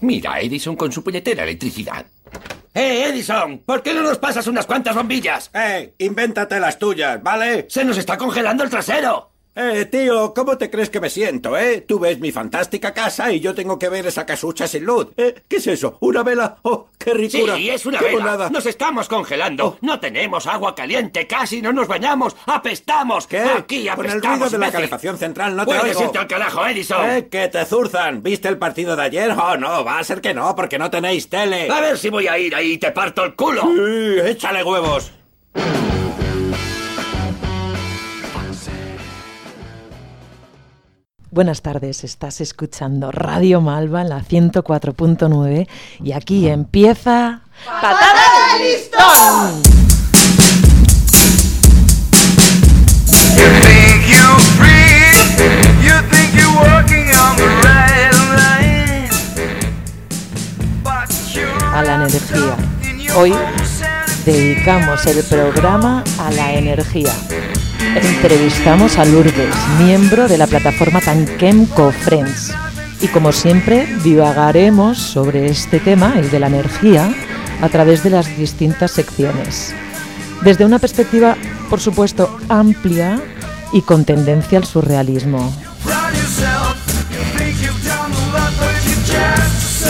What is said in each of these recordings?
Mira, Edison con su puñetera electricidad. Edison! ¿Por qué no nos pasas unas cuantas bombillas? Invéntate las tuyas, ¿vale? ¡Se nos está congelando el trasero! Tío, ¿cómo te crees que me siento, Tú ves mi fantástica casa y yo tengo que ver esa casucha sin luz. ¿Qué es eso? ¿Una vela? ¡Oh, qué ricura! Sí, es una ¡Qué vela. bonada! Nos estamos congelando. No tenemos agua caliente, casi no nos bañamos. ¡Apestamos! ¿Qué? Aquí apestamos, Con el ruido de la imbécil. calefacción central no te Puedes oigo. irte al carajo, Edison. Que te zurzan. ¿Viste el partido de ayer? Oh, no, va a ser que no, porque no tenéis tele. A ver si voy a ir ahí y te parto el culo. Échale huevos. Buenas tardes, estás escuchando Radio Malva en la 104.9 y aquí empieza... ¡Patada de listón! You think you're free, you think you're walking on the right line, but you're A la energía. Hoy dedicamos el programa a la energía. Entrevistamos a Lourdes, miembro de la plataforma Tanquem Co-Friends. Y como siempre, divagaremos sobre este tema, el de la energía, a través de las distintas secciones. Desde una perspectiva, por supuesto, amplia y con tendencia al surrealismo. proud yourself. You think you've done a lot, but you just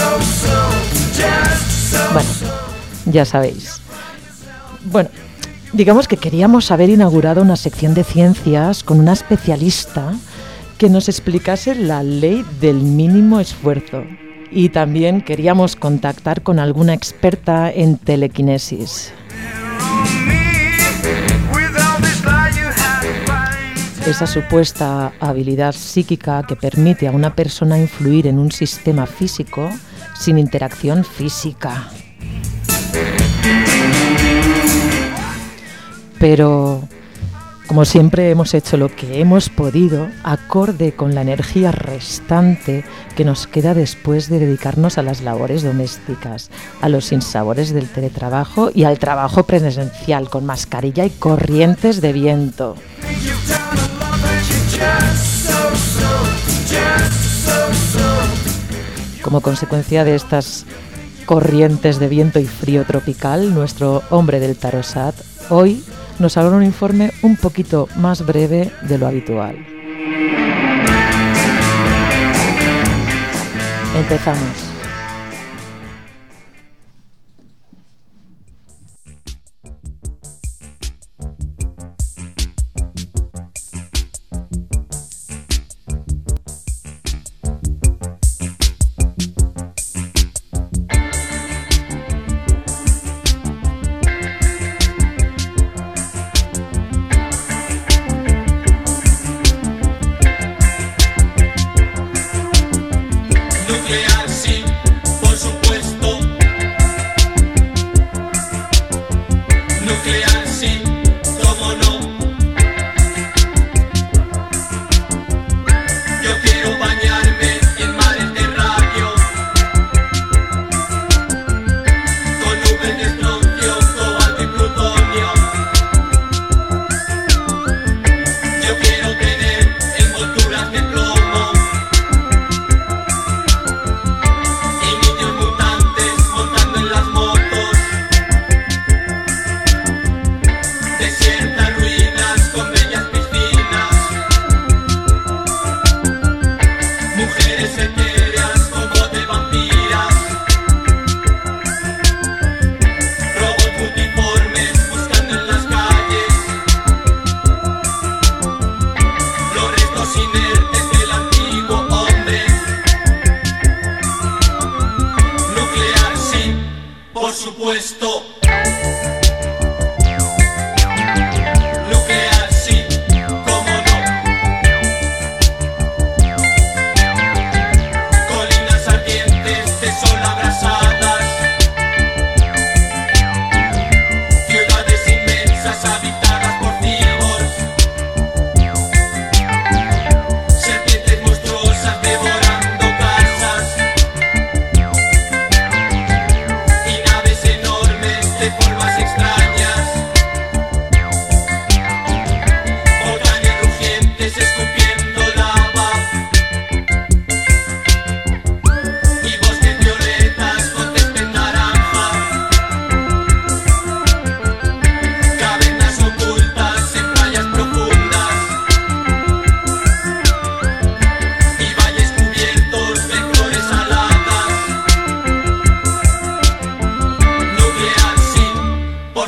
so. Bueno, ya sabéis. Bueno, digamos que queríamos haber inaugurado una sección de ciencias con una especialista que nos explicase la ley del mínimo esfuerzo. Y también queríamos contactar con alguna experta en telequinesis. Esa supuesta habilidad psíquica que permite a una persona influir en un sistema físico sin interacción física. Pero, como siempre, hemos hecho lo que hemos podido, acorde con la energía restante que nos queda después de dedicarnos a las labores domésticas, a los sinsabores del teletrabajo y al trabajo presencial con mascarilla y corrientes de viento. Como consecuencia de estas corrientes de viento y frío tropical, nuestro hombre del Tarosat hoy nos hará un informe un poquito más breve de lo habitual. Empezamos. Nuclear sin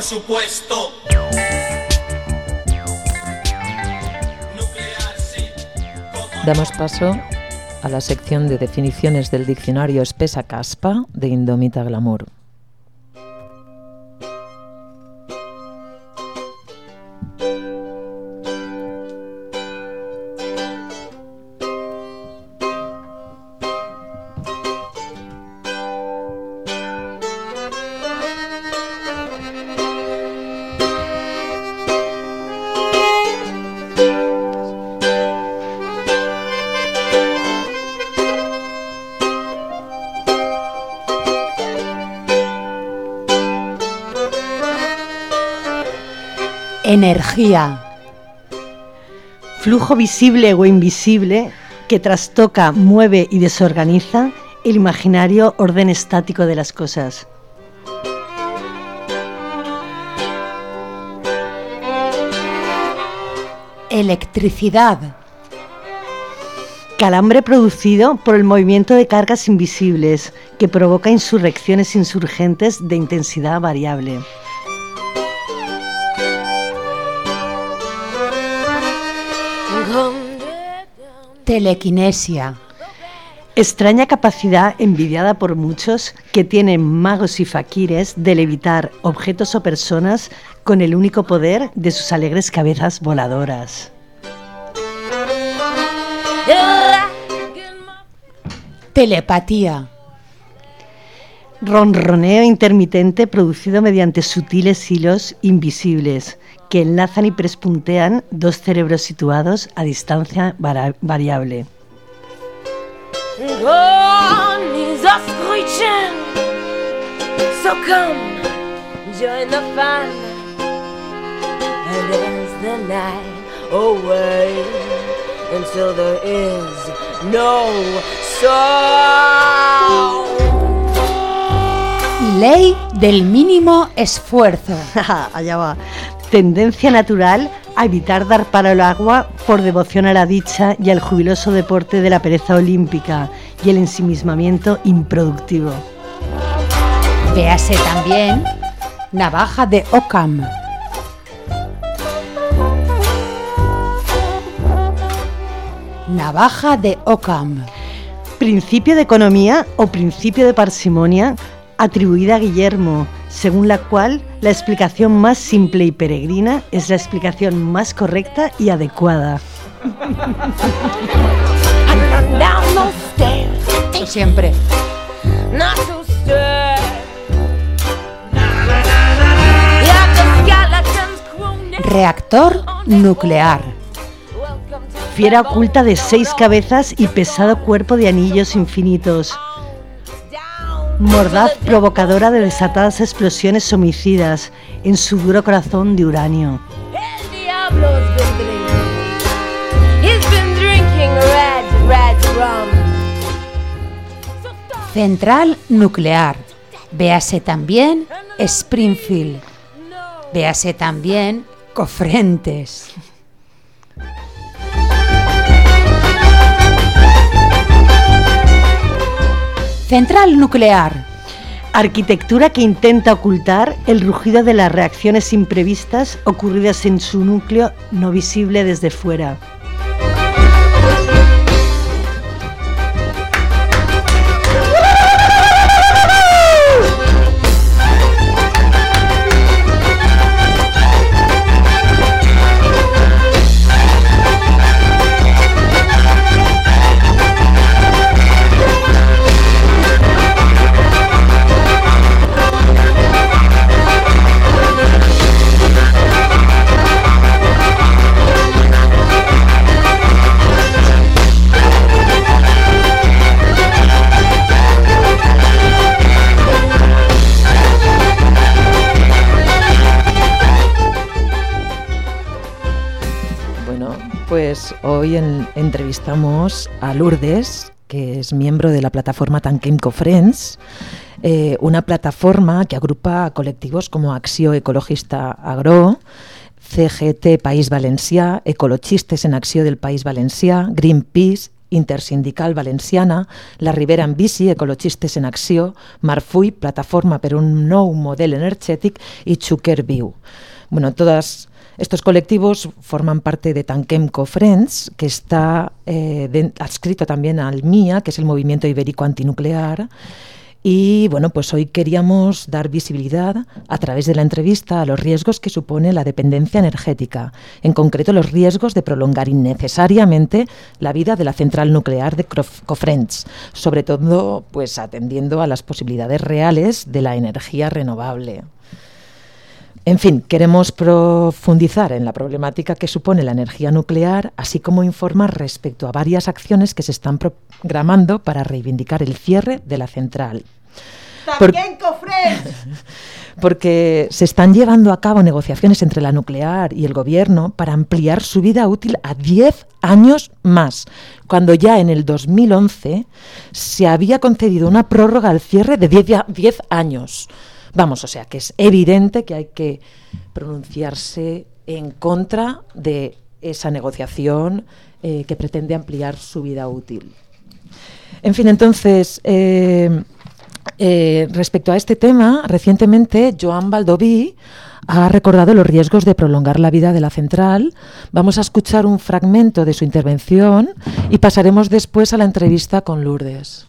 supuesto. Damos paso a la sección de definiciones del diccionario Espesa Caspa de Indomita Glamour. Energía. Flujo visible o invisible que trastoca, mueve y desorganiza el imaginario orden estático de las cosas. Electricidad. Calambre producido por el movimiento de cargas invisibles que provoca insurrecciones insurgentes de intensidad variable. Telequinesia. Extraña capacidad envidiada por muchos que tienen magos y faquires de levitar objetos o personas con el único poder de sus alegres cabezas voladoras. Telepatía. Ronroneo intermitente producido mediante sutiles hilos invisibles que enlazan y pespuntean dos cerebros situados a distancia variable. Ley del mínimo esfuerzo. Allá va. Tendencia natural a evitar dar palo al agua por devoción a la dicha y al jubiloso deporte de la pereza olímpica y el ensimismamiento improductivo. Véase también navaja de Occam. Navaja de Occam. Principio de economía o principio de parsimonia atribuida a Guillermo, según la cual la explicación más simple y peregrina es la explicación más correcta y adecuada. Siempre. Reactor nuclear. Fiera oculta de 6 cabezas y pesado cuerpo de anillos infinitos. Mordaz provocadora de desatadas explosiones homicidas en su duro corazón de uranio. Central nuclear. Véase también Springfield. Véase también Cofrentes. Central nuclear. Arquitectura que intenta ocultar el rugido de las reacciones imprevistas ocurridas en su núcleo no visible desde fuera. Pues hoy entrevistamos a Lourdes, que es miembro de la plataforma Tanquem Cofrents, una plataforma que agrupa a colectivos como Acció Ecologista Agro, CGT País Valencià, Ecologistes en Acció del País Valencià, Greenpeace Intersindical Valenciana, la Ribera en Bici, Ecologistes en Acció, Marfull, Plataforma per un nou model energètic y Xúquer Viu. Bueno, todos estos colectivos forman parte de Tanquem Cofrents, que está adscrito también al MIA, que es el Movimiento Ibérico Antinuclear. Y bueno, pues hoy queríamos dar visibilidad a través de la entrevista a los riesgos que supone la dependencia energética, en concreto los riesgos de prolongar innecesariamente la vida de la central nuclear de Cofrents, sobre todo pues atendiendo a las posibilidades reales de la energía renovable. En fin, queremos profundizar en la problemática que supone la energía nuclear, así como informar respecto a varias acciones que se están programando para reivindicar el cierre de la central. Porque se están llevando a cabo negociaciones entre la nuclear y el gobierno para ampliar su vida útil a 10 años más, cuando ya en el 2011 se había concedido una prórroga al cierre de 10 años. Vamos, o sea que es evidente que hay que pronunciarse en contra de esa negociación que pretende ampliar su vida útil. En fin, entonces, respecto a este tema, recientemente Joan Baldoví ha recordado los riesgos de prolongar la vida de la central. Vamos a escuchar un fragmento de su intervención y pasaremos después a la entrevista con Lourdes.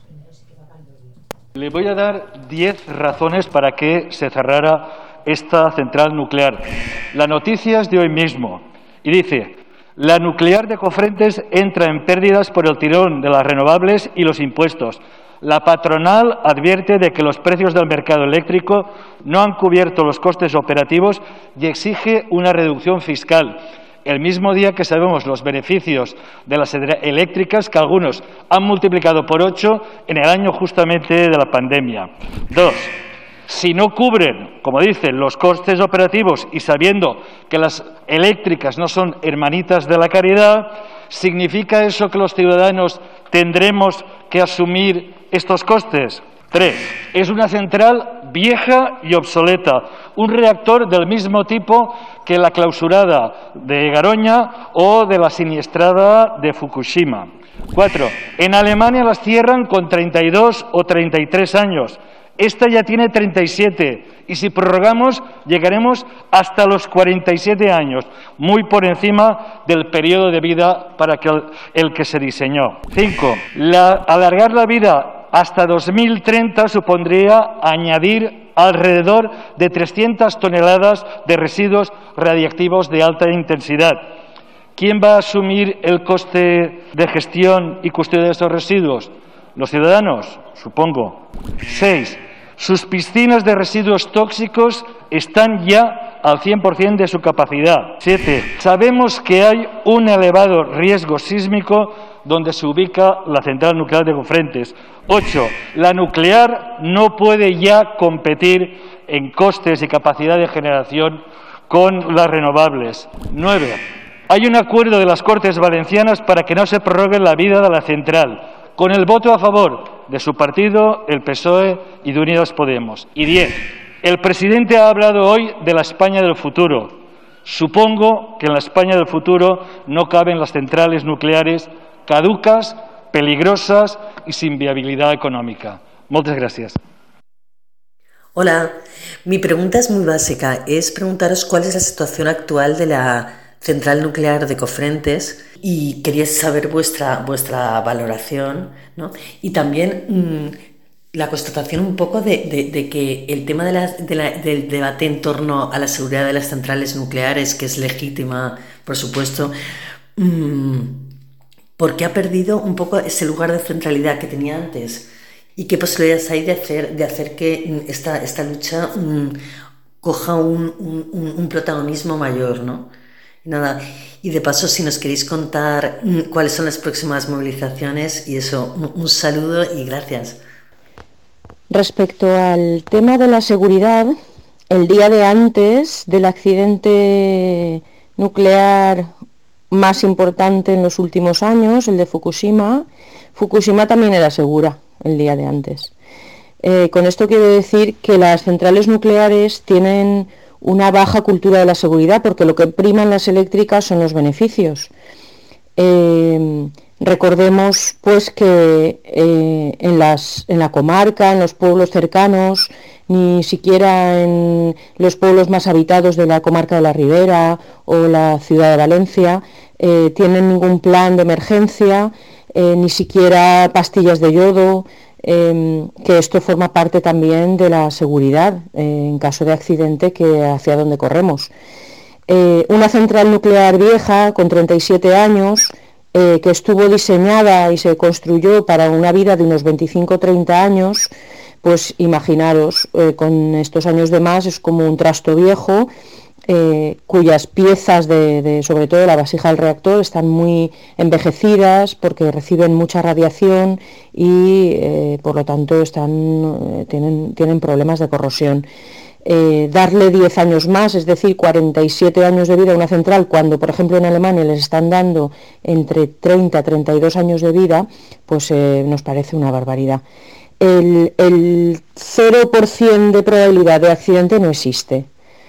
Le voy a dar 10 razones para que se cerrara esta central nuclear. La noticia es de hoy mismo y dice: la nuclear de Cofrentes entra en pérdidas por el tirón de las renovables y los impuestos. La patronal advierte de que los precios del mercado eléctrico no han cubierto los costes operativos y exige una reducción fiscal. El mismo día que sabemos los beneficios de las eléctricas, que algunos han multiplicado por 8 en el año justamente de la pandemia. 2. Si no cubren, como dicen, los costes operativos y sabiendo que las eléctricas no son hermanitas de la caridad, ¿significa eso que los ciudadanos tendremos que asumir estos costes? 3. Es una central vieja y obsoleta, un reactor del mismo tipo que la clausurada de Garoña o de la siniestrada de Fukushima. 4. En Alemania las cierran con 32 o 33 años. Esta ya tiene 37 y si prorrogamos llegaremos hasta los 47 años, muy por encima del periodo de vida para el que se diseñó. 5. Alargar la vida hasta 2030 supondría añadir alrededor de 300 toneladas de residuos radiactivos de alta intensidad. ¿Quién va a asumir el coste de gestión y custodia de estos residuos? ¿Los ciudadanos? Supongo. 6. Sus piscinas de residuos tóxicos están ya al 100% de su capacidad. 7. Sabemos que hay un elevado riesgo sísmico donde se ubica la central nuclear de Cofrentes. 8. La nuclear no puede ya competir en costes y capacidad de generación con las renovables. 9. Hay un acuerdo de las Cortes Valencianas para que no se prorrogue la vida de la central, con el voto a favor de su partido, el PSOE y de Unidas Podemos. Y 10. El presidente ha hablado hoy de la España del futuro. Supongo que en la España del futuro no caben las centrales nucleares caducas, peligrosas y sin viabilidad económica. Muchas gracias. Hola, mi pregunta es muy básica. Es preguntaros cuál es la situación actual de la central nuclear de Cofrentes y quería saber vuestra valoración, ¿no? Y también la constatación un poco de que el tema del debate en torno a la seguridad de las centrales nucleares, que es legítima, por supuesto, ¿por qué ha perdido un poco ese lugar de centralidad que tenía antes? ¿Y qué posibilidades hay de hacer que esta lucha coja un protagonismo mayor, ¿no? Nada, y de paso, si nos queréis contar cuáles son las próximas movilizaciones y eso, un saludo y gracias. Respecto al tema de la seguridad, el día de antes del accidente nuclear más importante en los últimos años, el de Fukushima también era segura el día de antes. Con esto quiero decir que las centrales nucleares tienen una baja cultura de la seguridad porque lo que priman las eléctricas son los beneficios. Recordemos pues que en la comarca, en los pueblos cercanos, ni siquiera en los pueblos más habitados de la comarca de la Ribera o la ciudad de Valencia tienen ningún plan de emergencia, ni siquiera pastillas de yodo, que esto forma parte también de la seguridad en caso de accidente, que hacia donde corremos. Una central nuclear vieja con 37 años que estuvo diseñada y se construyó para una vida de unos 25-30 años, pues imaginaros, con estos años de más es como un trasto viejo, cuyas piezas sobre todo la vasija del reactor están muy envejecidas porque reciben mucha radiación y por lo tanto tienen problemas de corrosión. Darle 10 años más, es decir, 47 años de vida a una central, cuando por ejemplo en Alemania les están dando entre 30 y 32 años de vida, pues nos parece una barbaridad. El 0% de probabilidad de accidente no existe.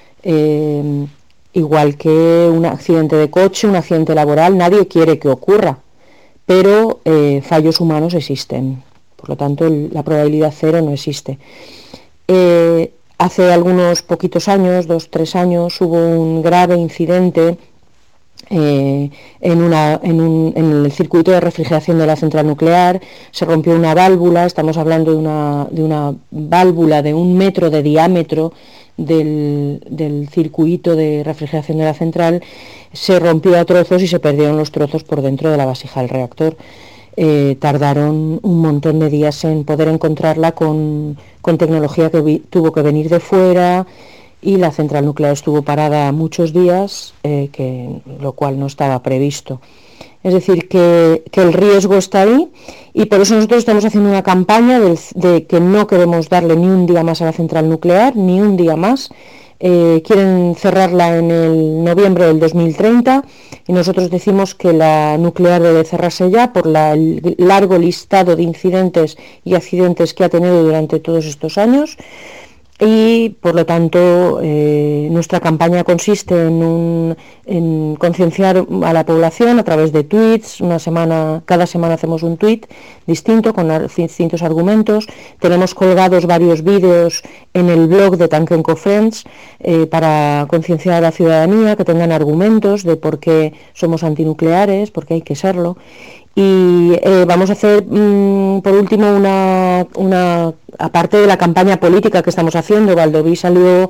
Igual que un accidente de coche, un accidente laboral, nadie quiere que ocurra, pero fallos humanos existen. Por lo tanto, la probabilidad cero no existe. Hace algunos poquitos años, 2-3 años, hubo un grave incidente en el circuito de refrigeración de la central nuclear. Se rompió una válvula, estamos hablando de una válvula de 1 metro de diámetro del circuito de refrigeración de la central. Se rompió a trozos y se perdieron los trozos por dentro de la vasija del reactor. Tardaron un montón de días en poder encontrarla con tecnología que tuvo que venir de fuera, y la central nuclear estuvo parada muchos días, lo cual no estaba previsto. Es decir, que el riesgo está ahí, y por eso nosotros estamos haciendo una campaña de que no queremos darle ni un día más a la central nuclear, ni un día más. Quieren cerrarla en el noviembre del 2030 y nosotros decimos que la nuclear debe cerrarse ya por el largo listado de incidentes y accidentes que ha tenido durante todos estos años. Y por lo tanto nuestra campaña consiste en concienciar a la población a través de tweets. Cada semana hacemos un tweet distinto con distintos argumentos. Tenemos colgados varios vídeos en el blog de Tankenco Friends para concienciar a la ciudadanía, que tengan argumentos de por qué somos antinucleares, por qué hay que serlo. Y vamos a hacer, por último, aparte de la campaña política que estamos haciendo. Baldoví salió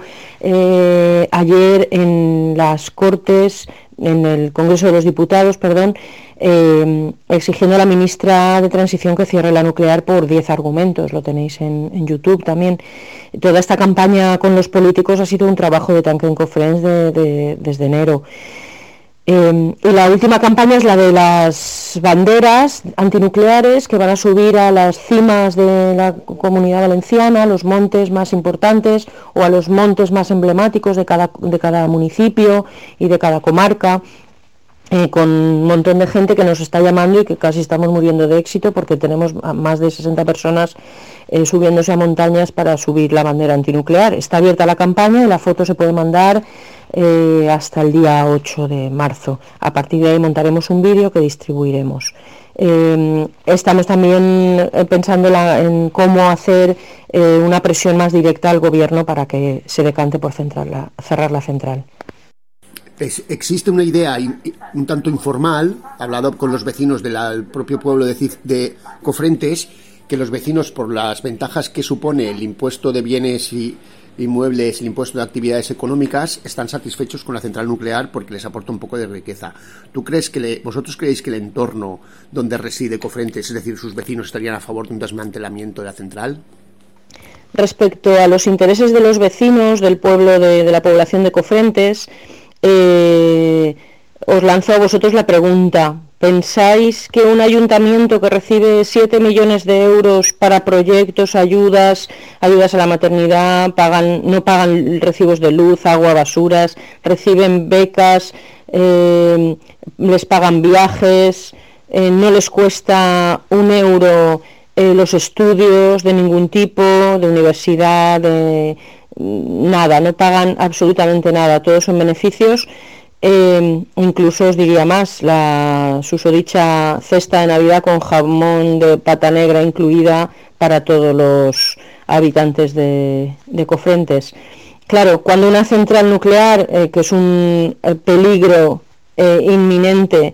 ayer en las Cortes, en el Congreso de los Diputados, exigiendo a la ministra de Transición que cierre la nuclear por 10 argumentos. Lo tenéis en YouTube también. Toda esta campaña con los políticos ha sido un trabajo de Tankenco Friends desde enero. Y la última campaña es la de las banderas antinucleares, que van a subir a las cimas de la Comunidad Valenciana, a los montes más importantes o a los montes más emblemáticos de cada municipio y de cada comarca, con un montón de gente que nos está llamando y que casi estamos muriendo de éxito, porque tenemos a más de 60 personas subiéndose a montañas para subir la bandera antinuclear. Está abierta la campaña y la foto se puede mandar hasta el día 8 de marzo. A partir de ahí montaremos un vídeo que distribuiremos. Estamos también pensando en cómo hacer una presión más directa al gobierno para que se decante por cerrar la central. Existe una idea un tanto informal, hablado con los vecinos del propio pueblo de Cofrentes, que los vecinos, por las ventajas que supone el impuesto de bienes y inmuebles, el impuesto de actividades económicas, están satisfechos con la central nuclear porque les aporta un poco de riqueza. ¿Vosotros creéis que el entorno donde reside Cofrentes, es decir, sus vecinos, estarían a favor de un desmantelamiento de la central? Respecto a los intereses de los vecinos del pueblo, de la población de Cofrentes, os lanzo a vosotros la pregunta. ¿Pensáis que un ayuntamiento que recibe 7 millones de euros para proyectos, ayudas a la maternidad, no pagan recibos de luz, agua, basuras, reciben becas, les pagan viajes, no les cuesta 1 euro los estudios de ningún tipo, de universidad, nada, no pagan absolutamente nada, todos son beneficios? Incluso os diría más, la susodicha cesta de Navidad con jamón de pata negra incluida para todos los habitantes de Cofrentes. Claro, cuando una central nuclear, que es un peligro inminente,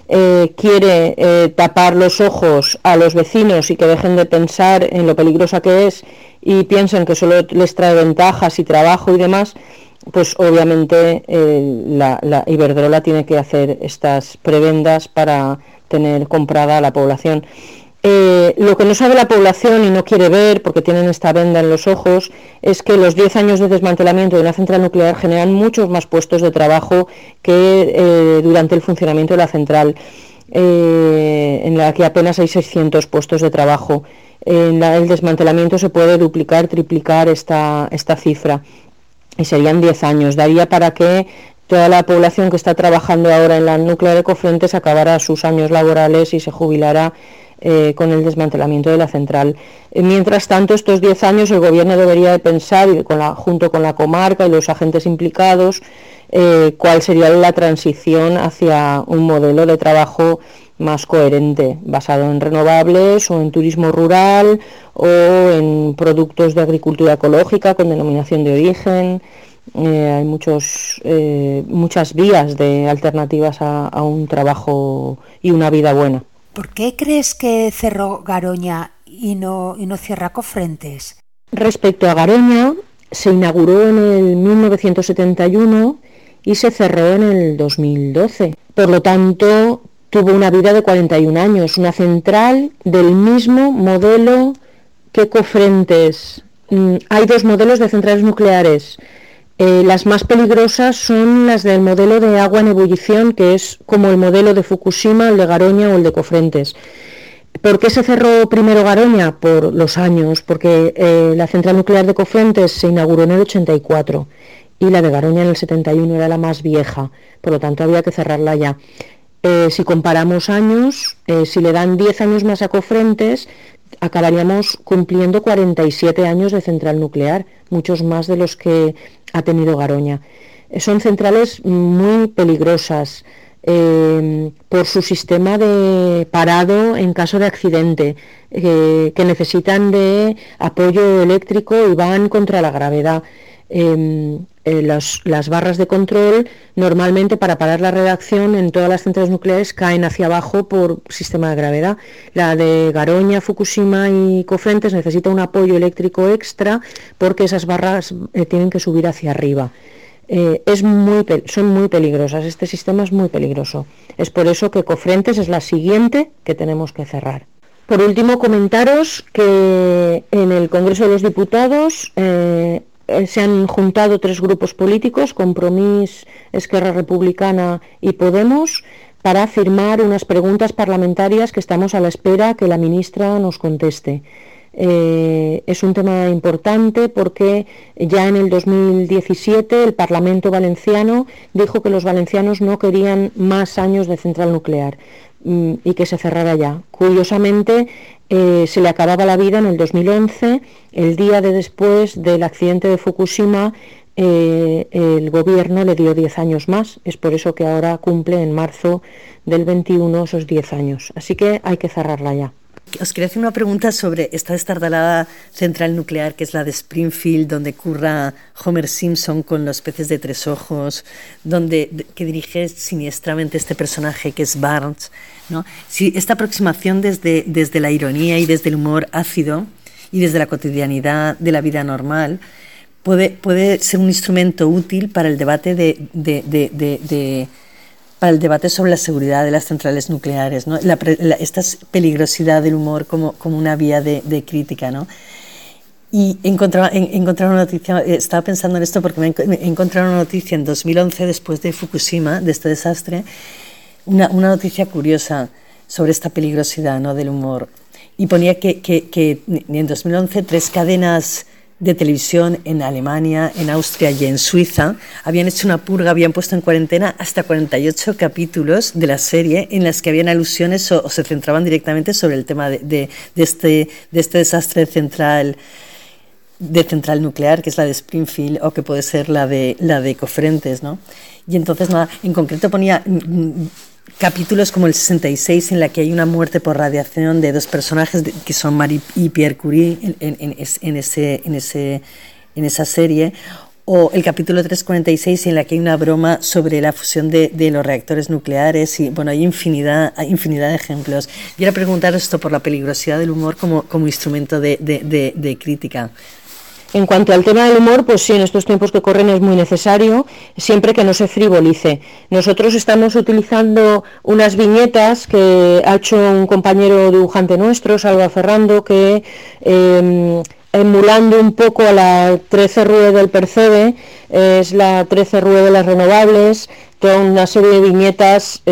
quiere tapar los ojos a los vecinos y que dejen de pensar en lo peligrosa que es y piensen que solo les trae ventajas y trabajo y demás, pues obviamente la Iberdrola tiene que hacer estas prebendas para tener comprada a la población. Lo que no sabe la población y no quiere ver, porque tienen esta venda en los ojos, es que los 10 años de desmantelamiento de una central nuclear generan muchos más puestos de trabajo que durante el funcionamiento de la central, en la que apenas hay 600 puestos de trabajo. En el desmantelamiento se puede duplicar, triplicar esta cifra, y serían 10 años. Daría para que toda la población que está trabajando ahora en la nuclear de Cofrentes acabara sus años laborales y se jubilara con el desmantelamiento de la central. Mientras tanto, estos 10 años el gobierno debería de pensar, junto con la comarca y los agentes implicados, cuál sería la transición hacia un modelo de trabajo más coherente, basado en renovables o en turismo rural o en productos de agricultura ecológica con denominación de origen. Hay muchas vías de alternativas a un trabajo y una vida buena. ¿Por qué crees que cerró Garoña y no cierra Cofrentes? Respecto a Garoña, se inauguró en el 1971 y se cerró en el 2012. Por lo tanto, tuvo una vida de 41 años, una central del mismo modelo que Cofrentes. Hay dos modelos de centrales nucleares. Las más peligrosas son las del modelo de agua en ebullición, que es como el modelo de Fukushima, el de Garoña o el de Cofrentes. ¿Por qué se cerró primero Garoña? Por los años, porque la central nuclear de Cofrentes se inauguró en el 84 y la de Garoña en el 71 era la más vieja, por lo tanto había que cerrarla ya. Si comparamos años, si le dan 10 años más a Cofrentes, acabaríamos cumpliendo 47 años de central nuclear, muchos más de los que ha tenido Garoña. Son centrales muy peligrosas por su sistema de parado en caso de accidente, que necesitan de apoyo eléctrico y van contra la gravedad. Las barras de control normalmente para parar la reacción en todas las centrales nucleares caen hacia abajo por sistema de gravedad. La de Garoña, Fukushima y Cofrentes necesita un apoyo eléctrico extra porque esas barras tienen que subir hacia arriba. Son muy peligrosas, este sistema es muy peligroso. Es por eso que Cofrentes es la siguiente que tenemos que cerrar. Por último, comentaros que en el Congreso de los Diputados se han juntado 3 grupos políticos, Compromís, Esquerra Republicana y Podemos, para firmar unas preguntas parlamentarias que estamos a la espera que la ministra nos conteste. Es un tema importante porque ya en el 2017 el Parlamento valenciano dijo que los valencianos no querían más años de central nuclear y que se cerrara ya. Curiosamente, se le acababa la vida en el 2011, el día después del accidente de Fukushima. El gobierno le dio 10 años más, es por eso que ahora cumple en marzo del 21 esos 10 años, así que hay que cerrarla ya. Os quería hacer una pregunta sobre esta destardalada central nuclear que es la de Springfield, donde curra Homer Simpson con los peces de 3 ojos, que dirige siniestramente este personaje que es Barnes, ¿no? Si esta aproximación desde la ironía y desde el humor ácido y desde la cotidianidad de la vida normal puede ser un instrumento útil para el debate para el debate sobre la seguridad de las centrales nucleares, ¿no? Esta peligrosidad del humor como una vía de crítica, ¿no? Y encontrar una noticia, estaba pensando en esto porque me he encontrado una noticia en 2011, después de Fukushima, de este desastre, una noticia curiosa sobre esta peligrosidad, ¿no?, del humor. Y ponía que en 2011 3 cadenas de televisión en Alemania, en Austria y en Suiza habían hecho una purga, habían puesto en cuarentena hasta 48 capítulos de la serie en las que habían alusiones o se centraban directamente sobre el tema de este desastre central. de central nuclear, que es la de Springfield, o que puede ser la de Cofrentes, ¿no? Y entonces, nada, en concreto ponía capítulos como el 66, en la que hay una muerte por radiación de dos personajes que son Marie y Pierre Curie en esa serie, o el capítulo 346, en la que hay una broma sobre la fusión de los reactores nucleares, y bueno, hay infinidad de ejemplos. Quiero preguntar esto por la peligrosidad del humor como instrumento de crítica. En cuanto al tema del humor, pues sí, en estos tiempos que corren es muy necesario, siempre que no se frivolice. Nosotros estamos utilizando unas viñetas que ha hecho un compañero dibujante nuestro, Salva Ferrando, que emulando un poco a la 13 RUE del Percebe, es la 13 RUE de las renovables, toda una serie de viñetas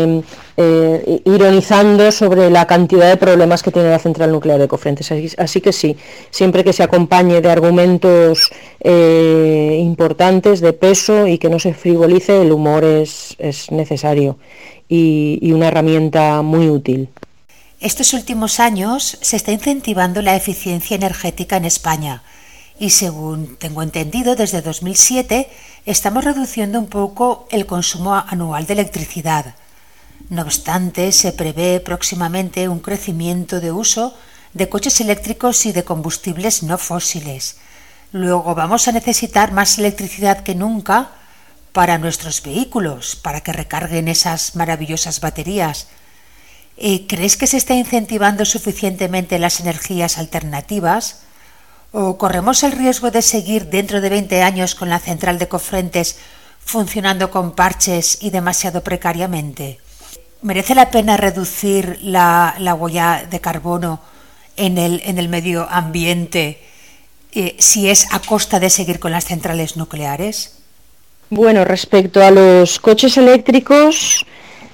ironizando sobre la cantidad de problemas que tiene la central nuclear de Cofrentes. Así que sí, siempre que se acompañe de argumentos importantes, de peso, y que no se frivolice, el humor es necesario y una herramienta muy útil. Estos últimos años se está incentivando la eficiencia energética en España y, según tengo entendido, desde 2007 estamos reduciendo un poco el consumo anual de electricidad. No obstante, se prevé próximamente un crecimiento de uso de coches eléctricos y de combustibles no fósiles. Luego vamos a necesitar más electricidad que nunca para nuestros vehículos, para que recarguen esas maravillosas baterías. ¿Crees que se está incentivando suficientemente las energías alternativas? ¿O corremos el riesgo de seguir dentro de 20 años con la central de Cofrentes funcionando con parches y demasiado precariamente? ¿Merece la pena reducir la huella de carbono en el medio ambiente si es a costa de seguir con las centrales nucleares? Bueno, respecto a los coches eléctricos,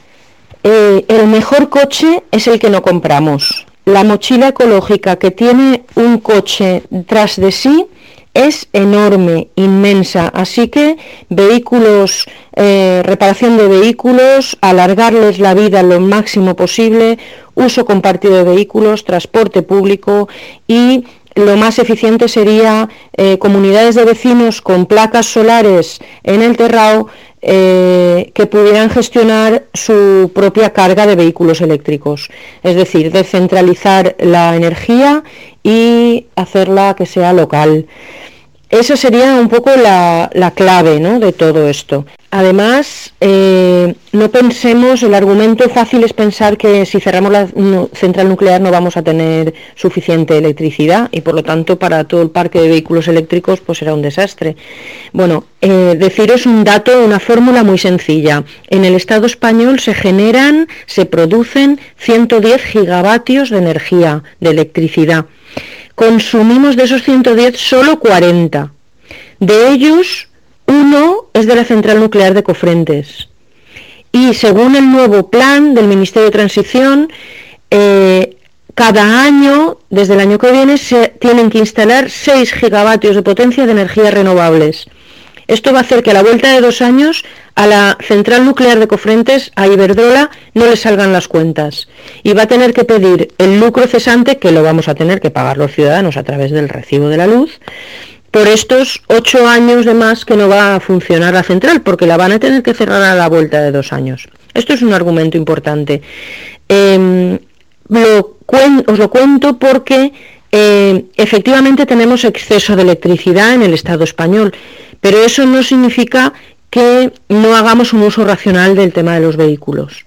el mejor coche es el que no compramos. La mochila ecológica que tiene un coche tras de sí es enorme, inmensa, así que vehículos, reparación de vehículos, alargarles la vida lo máximo posible, uso compartido de vehículos, transporte público, y lo más eficiente sería comunidades de vecinos con placas solares en el terrao que pudieran gestionar su propia carga de vehículos eléctricos, es decir, descentralizar la energía y hacerla que sea local. Esa sería un poco la clave, ¿no?, de todo esto. Además, no pensemos, el argumento fácil es pensar que si cerramos la central nuclear no vamos a tener suficiente electricidad y por lo tanto para todo el parque de vehículos eléctricos pues será un desastre. Bueno, deciros un dato, una fórmula muy sencilla. En el Estado español se producen 110 gigavatios de energía, de electricidad. Consumimos de esos 110 solo 40. De ellos, uno es de la central nuclear de Cofrentes. Y según el nuevo plan del Ministerio de Transición, cada año, desde el año que viene, se tienen que instalar 6 gigavatios de potencia de energías renovables. Esto va a hacer que a la vuelta de 2 años a la central nuclear de Cofrentes, a Iberdrola, no le salgan las cuentas. Y va a tener que pedir el lucro cesante, que lo vamos a tener que pagar los ciudadanos a través del recibo de la luz, por estos 8 años de más que no va a funcionar la central, porque la van a tener que cerrar a la vuelta de 2 años. Esto es un argumento importante. Os lo cuento porque efectivamente tenemos exceso de electricidad en el Estado español, pero eso no significa que no hagamos un uso racional del tema de los vehículos.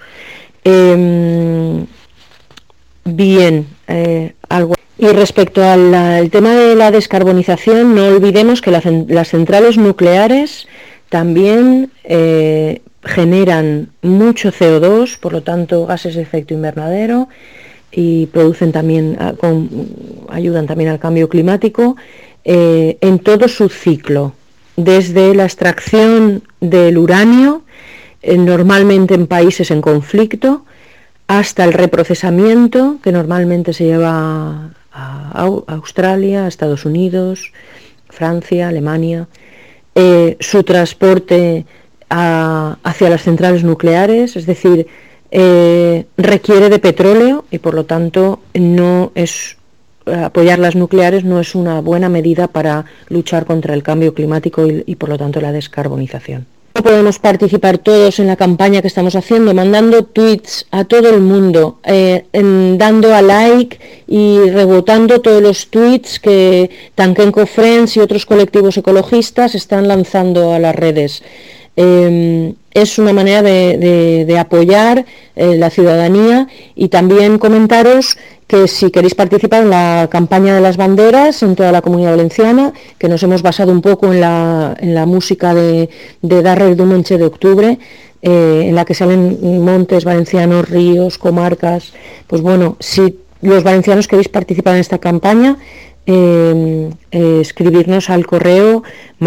Y respecto al tema de la descarbonización, no olvidemos que las centrales nucleares también generan mucho CO2, por lo tanto gases de efecto invernadero, y producen también, ayudan también al cambio climático en todo su ciclo, desde la extracción del uranio, normalmente en países en conflicto, hasta el reprocesamiento, que normalmente se lleva a Australia, a Estados Unidos, Francia, Alemania, su transporte hacia las centrales nucleares, es decir, requiere de petróleo y por lo tanto no es apoyar las nucleares no es una buena medida para luchar contra el cambio climático y por lo tanto la descarbonización. Podemos participar todos en la campaña que estamos haciendo, mandando tweets a todo el mundo, dando a like y rebotando todos los tweets que Tanquem Cofrents y otros colectivos ecologistas están lanzando a las redes. Es una manera de apoyar la ciudadanía, y también comentaros que si queréis participar en la campaña de las banderas en toda la Comunidad Valenciana, que nos hemos basado un poco en la música de Darrer Diumenge de octubre, en la que salen montes valencianos, ríos, comarcas, pues bueno, si los valencianos queréis participar en esta campaña, escribirnos al correo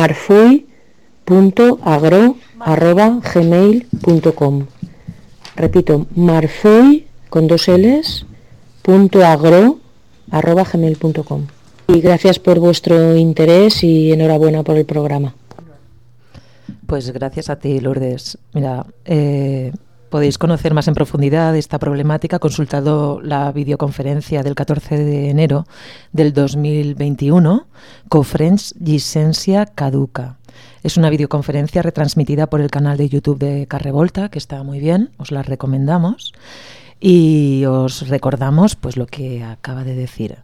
marfuy.agro@gmail.com. Repito, marfuy con 2 L's .agro@gmail.com. Y gracias por vuestro interés y enhorabuena por el programa. Pues gracias a ti, Lourdes. Mira, podéis conocer más en profundidad esta problemática consultando la videoconferencia del 14 de enero del 2021, Cofrents Llicència Caduca. Es una videoconferencia retransmitida por el canal de YouTube de Carrevolta, que está muy bien, os la recomendamos. Y os recordamos pues lo que acaba de decir,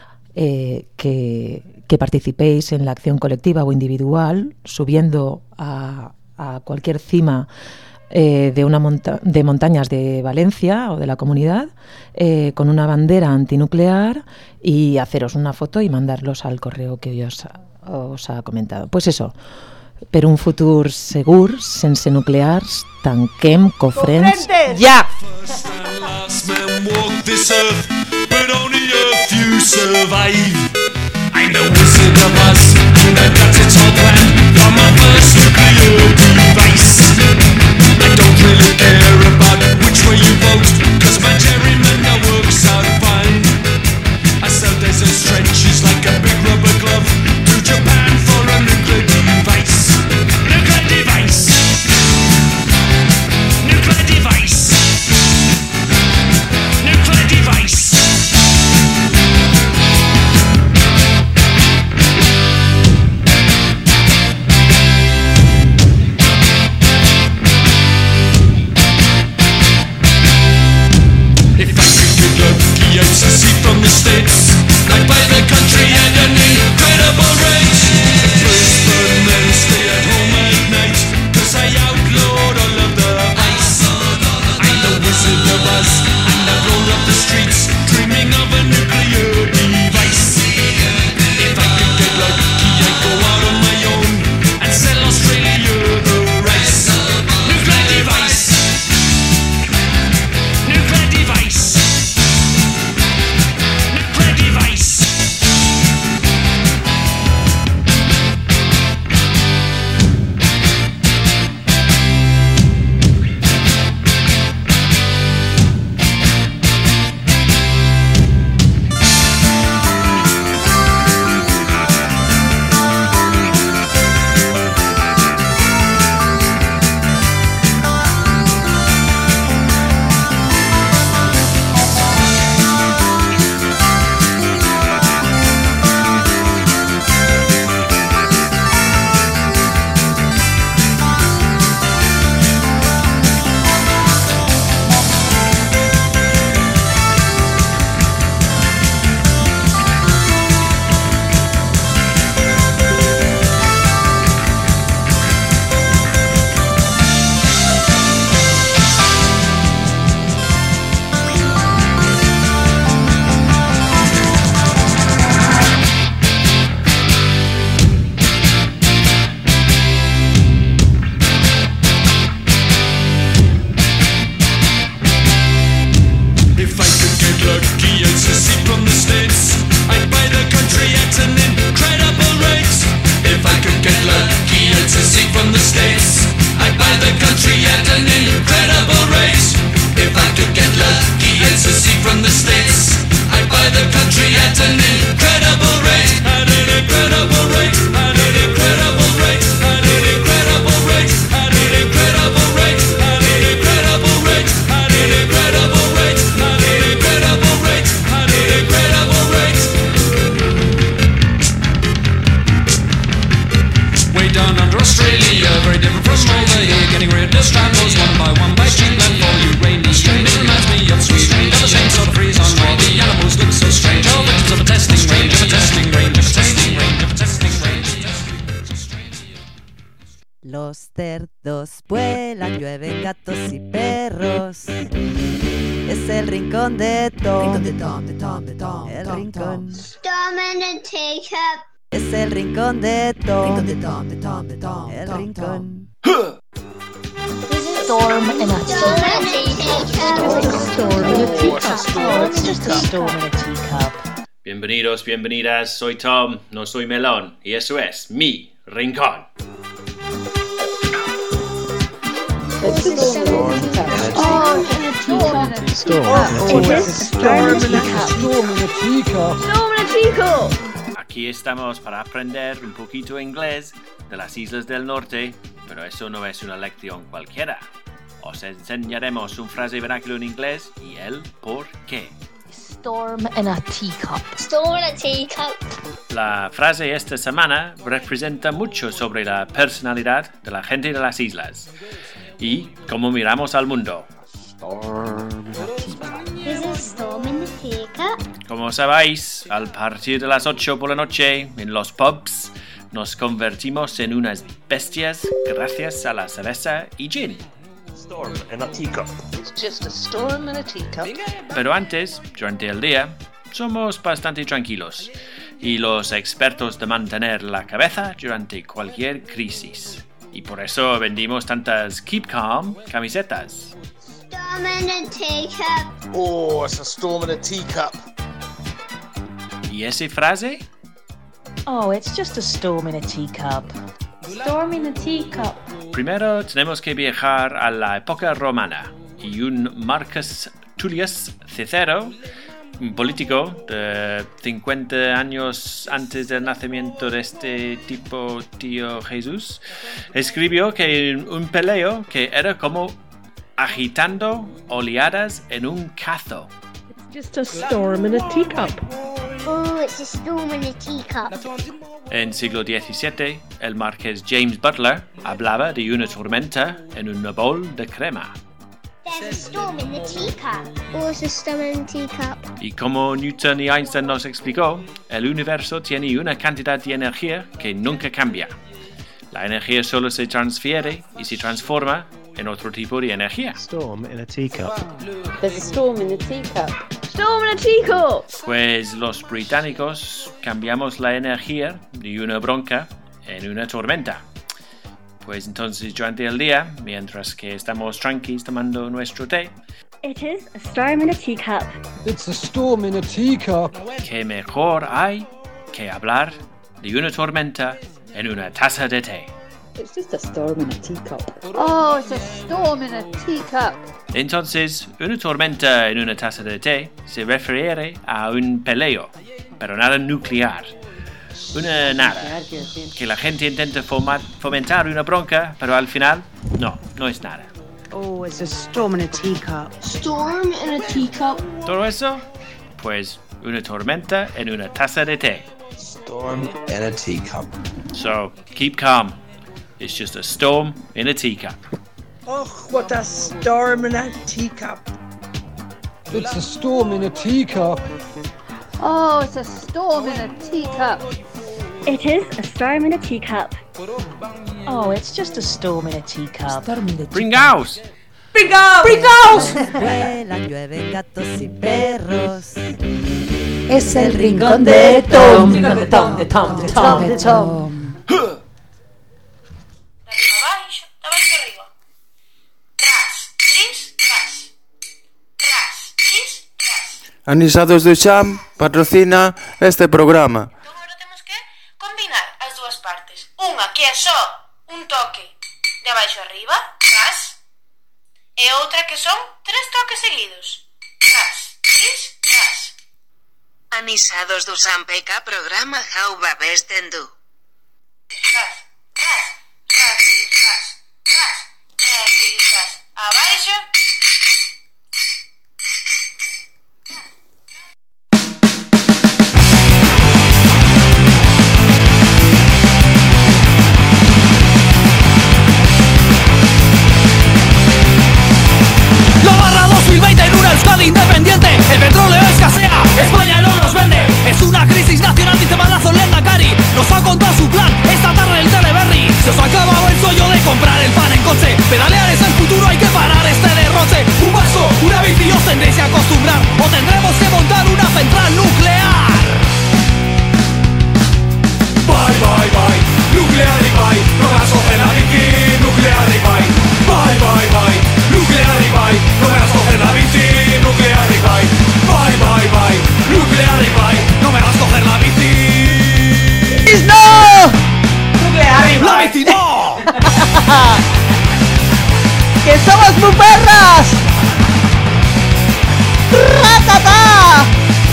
que participéis en la acción colectiva o individual, subiendo a cualquier cima de montañas de Valencia o de la comunidad, con una bandera antinuclear, y haceros una foto y mandarlos al correo que os ha comentado. Pues eso, per un futur segur, sense nuclears, tanquem Cofrents ja! Last men walk this earth, but only a few survive. I'm the Wizard of Oz, and I've got it all planned for my first nuclear device. I don't really care about which way you vote, cause my gerrymander works out fine. I sell desert trenches like a big rubber glove to Japan for a nuclear device. Nuclear device. Nuclear device. Nuclear device. If I could get lucky, I'd secede from the States. I'd buy the country at an incredible rate. First burn, then stay at home at night, cause I outlawed all of the vice. I'm the Wizard of Oz, and I roll up the streets, dreaming of a nuclear device. If I could get lucky, I'd go out on my own and sell Australia the rice. Nuclear device. Nuclear device. Nuclear device. If I could get lucky, I'd secede from the States. I'd buy the country at an incredible rate. If I could get lucky, I'd secede from the States. I'd buy the country at an incredible rate. If I could get lucky, I'd secede from the States. I'd buy the country at an incredible rate. At an incredible rate. At an incredible rate. At an incredible rate. At an incredible rate. At an incredible rate. At an incredible rate. At an incredible rate. At an incredible rate. different from over here. Getting rid of scrambles one by one by street landfall. You rainy strange, it reminds me of sweet rain. Got the same sort of freeze on why the animals look so strange. All victims of a testing range, of a testing range, of a testing range, of a testing range. Los cerdos vuelan, llueven gatos y perros. Es el rincón de Tom. El rincón. Storm in a teacup. Es el rincón de Tom. El rincón. Storm in a teacup. Bienvenidos, bienvenidas, soy Tom, no soy melón, y eso es mi rincón. Aquí estamos para aprender un poquito inglés de las islas del norte, pero eso no es una lección cualquiera. Os enseñaremos una frase vernáculo en inglés y el por qué. Storm in a teacup. Storm in a teacup. La frase esta semana representa mucho sobre la personalidad de la gente de las islas y cómo miramos al mundo. Storm in a teacup. Como sabéis, al partir de las 8 por la noche, en los pubs, nos convertimos en unas bestias gracias a la cerveza y gin. Storm in a teacup. It's just a storm in a teacup. Pero antes, durante el día, somos bastante tranquilos y los expertos de mantener la cabeza durante cualquier crisis. Y por eso vendimos tantas Keep Calm camisetas. Storm in a teacup. Oh, it's a storm in a teacup. ¿Y esa frase? Oh, it's just a storm in a teacup. Storm in a teacup. Primero tenemos que viajar a la época romana y un Marcus Tullius Cicero, un político de 50 años antes del nacimiento de este tipo tío Jesús, escribió que un peleo que era como agitando oleadas en un cazo. It's just a storm in a teacup. Oh, it's a storm in a teacup. En siglo XVII, el marqués James Butler hablaba de una tormenta en una bol de crema. There's a storm in the teacup. Oh, it's a storm in a teacup. Y como Newton y Einstein nos explicó, el universo tiene una cantidad de energía que nunca cambia. La energía solo se transfiere y se transforma en otro tipo de energía. Storm in a teacup. There's a storm in a teacup. Storm in a teacup. Pues los británicos cambiamos la energía de una bronca en una tormenta. Pues entonces durante el día, mientras que estamos tranquilos tomando nuestro té, It is a storm in a teacup. It's a storm in a teacup. ¿qué mejor hay que hablar de una tormenta en una taza de té? It's just a storm in a teacup. Oh, it's a storm in a teacup. Entonces, una tormenta en una taza de té se refiere a un peleo, pero nada nuclear. Una nada. Que la gente intenta fomentar una bronca, pero al final, no es nada. Oh, it's a storm in a teacup. Storm in a teacup. ¿Todo eso? Pues una tormenta en una taza de té. Storm in a teacup. So, keep calm. It's just a storm in a teacup. Oh, what a storm in a teacup. It's a storm in a teacup. Oh, it's a storm in a teacup. It is a storm in a teacup. Oh, it's just a storm in a teacup. ¡Pringaos! Vuelan, llueven gatos y perros. Es el rincón de Tom. De arriba abaixo, de abaixo arriba. Ras, tris, ras. Ras, tris, ras. Anisados de Cham patrocina este programa. Entón agora temos que combinar as dúas partes. Unha que é só un toque de abaixo arriba, ras. E outra que son 3 toques seguidos. Ras, tris, ras. Anisados do Sam PK programa How babesten du. Ras, ras, ras, ras, ras, ras, ras, abaixo. ¡Que somos muy perras! ¡Ratata!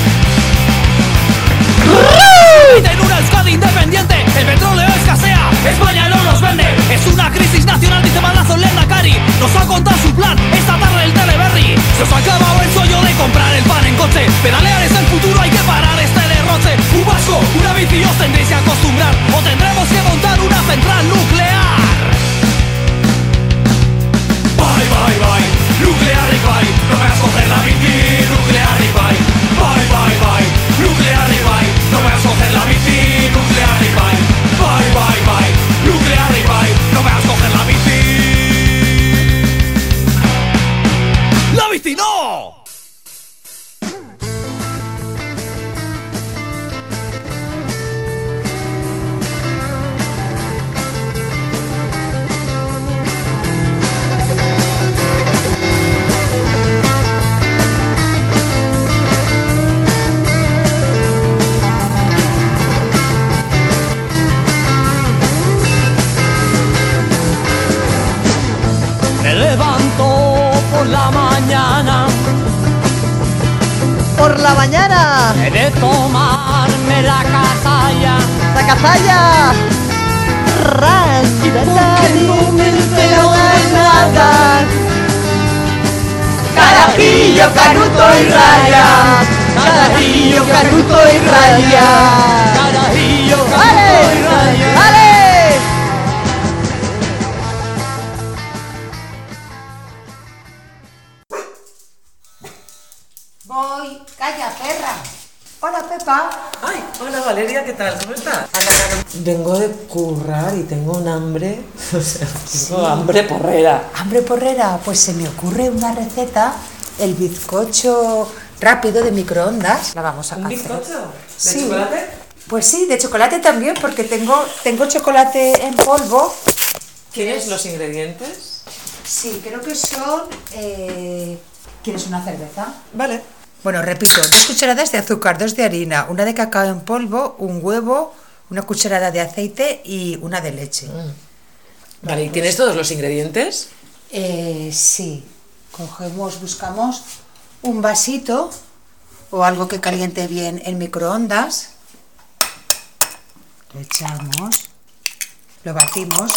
En una Euskadi independiente, el petróleo escasea, España no nos vende, es una crisis nacional, dice Madrazo el Lehendakari, nos ha contado su plan esta tarde el Teleberry, se os ha acabado el sueño de comprar el pan en coche, pedalear es el futuro, hay que parar este derroche, un vasco, una bici os tendréis que acostumbrar, o tendremos que montar una central nuclear. Bye, bye, bye, nuclear y bye, no me vas a coger la bici, nuclear y bye, bye, bye, bye, nuclear y bye, no me vas a coger la bici, nuclear y bye, bye, bye, bye, nuclear y bye, no me vas a coger la bici. ¡La bici no! Me levanto por la mañana. Por la mañana. He de tomarme la cazalla. La cazalla. No me entero de nada. Carajillo, canuto y raya. Carajillo, canuto y raya. Carajillo, canuto y raya. ¡Vale! Voy, calla, perra. Hola, Pepa. Ay, hola Valeria, ¿qué tal? ¿Cómo estás? Vengo de currar y tengo un hambre. O sea, tengo hambre porrera. ¿Hambre porrera? Pues se me ocurre una receta, el bizcocho rápido de microondas. La vamos a hacer. ¿Un bizcocho? ¿De Sí. chocolate? Pues sí, de chocolate también, porque tengo chocolate en polvo. ¿Tienes los ingredientes? Sí, creo que son... ¿Quieres una cerveza? Vale. Bueno, repito, 2 cucharadas de azúcar, 2 de harina, 1 de cacao en polvo, un huevo, 1 cucharada de aceite y 1 de leche. Vale, ¿y tienes todos los ingredientes? Sí. Buscamos un vasito o algo que caliente bien en microondas. Lo echamos, lo batimos.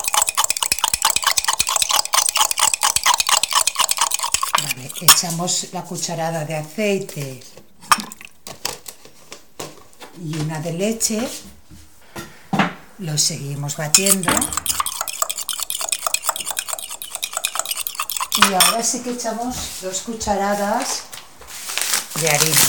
Vale, echamos la cucharada de aceite y 1 de leche. Lo seguimos batiendo. Y ahora sí que echamos 2 cucharadas de harina.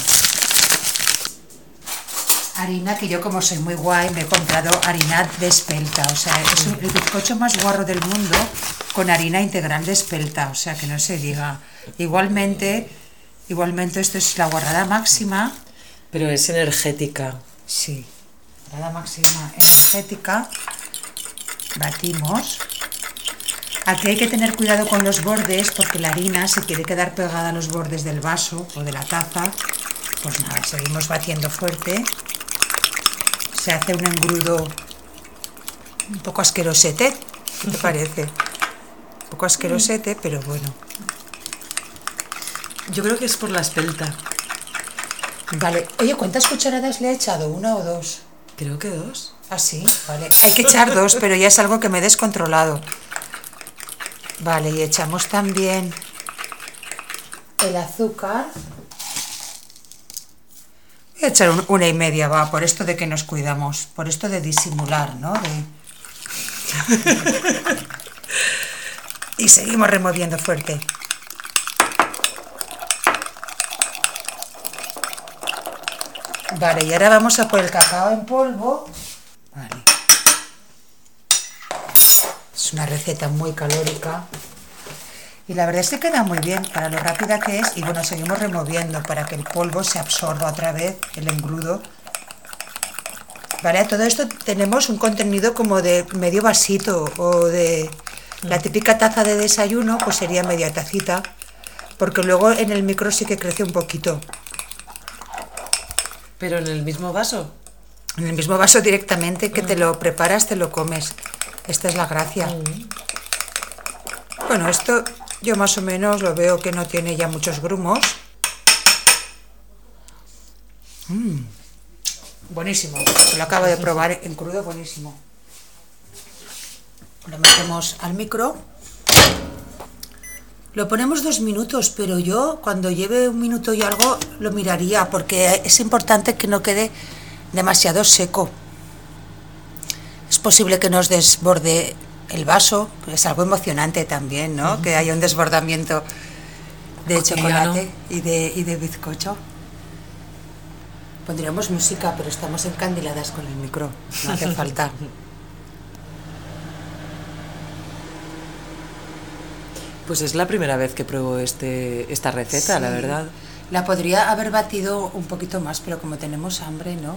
Harina que yo, como soy muy guay, me he comprado harina de espelta. O sea, es el bizcocho más guarro del mundo con harina integral de espelta. O sea, que no se diga. Igualmente esto es la guarrada máxima. Pero es energética. Sí, guarrada máxima energética. Batimos. Aquí hay que tener cuidado con los bordes, porque la harina se quiere quedar pegada a los bordes del vaso o de la taza. Pues nada, seguimos batiendo fuerte. Se hace un engrudo un poco asquerosete, ¿qué te parece? Un poco asquerosete, pero bueno. Yo creo que es por la espelta. Vale, oye, ¿cuántas cucharadas le he echado? ¿1 o 2? Creo que 2. Ah, sí, vale. Hay que echar 2, pero ya es algo que me he descontrolado. Vale, y echamos también el azúcar. Voy a echar 1,5, va, por esto de que nos cuidamos, por esto de disimular, ¿no? Y seguimos removiendo fuerte. Vale, y ahora vamos a por el cacao en polvo. Vale. Es una receta muy calórica. Y la verdad es que queda muy bien para lo rápida que es. Y bueno, seguimos removiendo para que el polvo se absorba otra vez, el engrudo. Vale, todo esto tenemos un contenido como de medio vasito o de la típica taza de desayuno, pues sería media tacita. Porque luego en el micro sí que crece un poquito. ¿Pero en el mismo vaso? En el mismo vaso directamente, que te lo preparas, te lo comes. Esta es la gracia. Bueno, esto yo más o menos lo veo que no tiene ya muchos grumos. Buenísimo. Lo acabo de probar en crudo, buenísimo. Lo metemos al micro. Lo ponemos 2 minutos, pero yo cuando lleve 1 minuto y algo lo miraría, porque es importante que no quede demasiado seco. Es posible que nos desborde el vaso, es algo emocionante también, ¿no? Que haya un desbordamiento de chocolate y de bizcocho. Pondríamos música, pero estamos encandiladas con el micro, no hace falta. Pues es la primera vez que pruebo esta receta, Sí. la verdad. La podría haber batido un poquito más, pero como tenemos hambre, ¿no?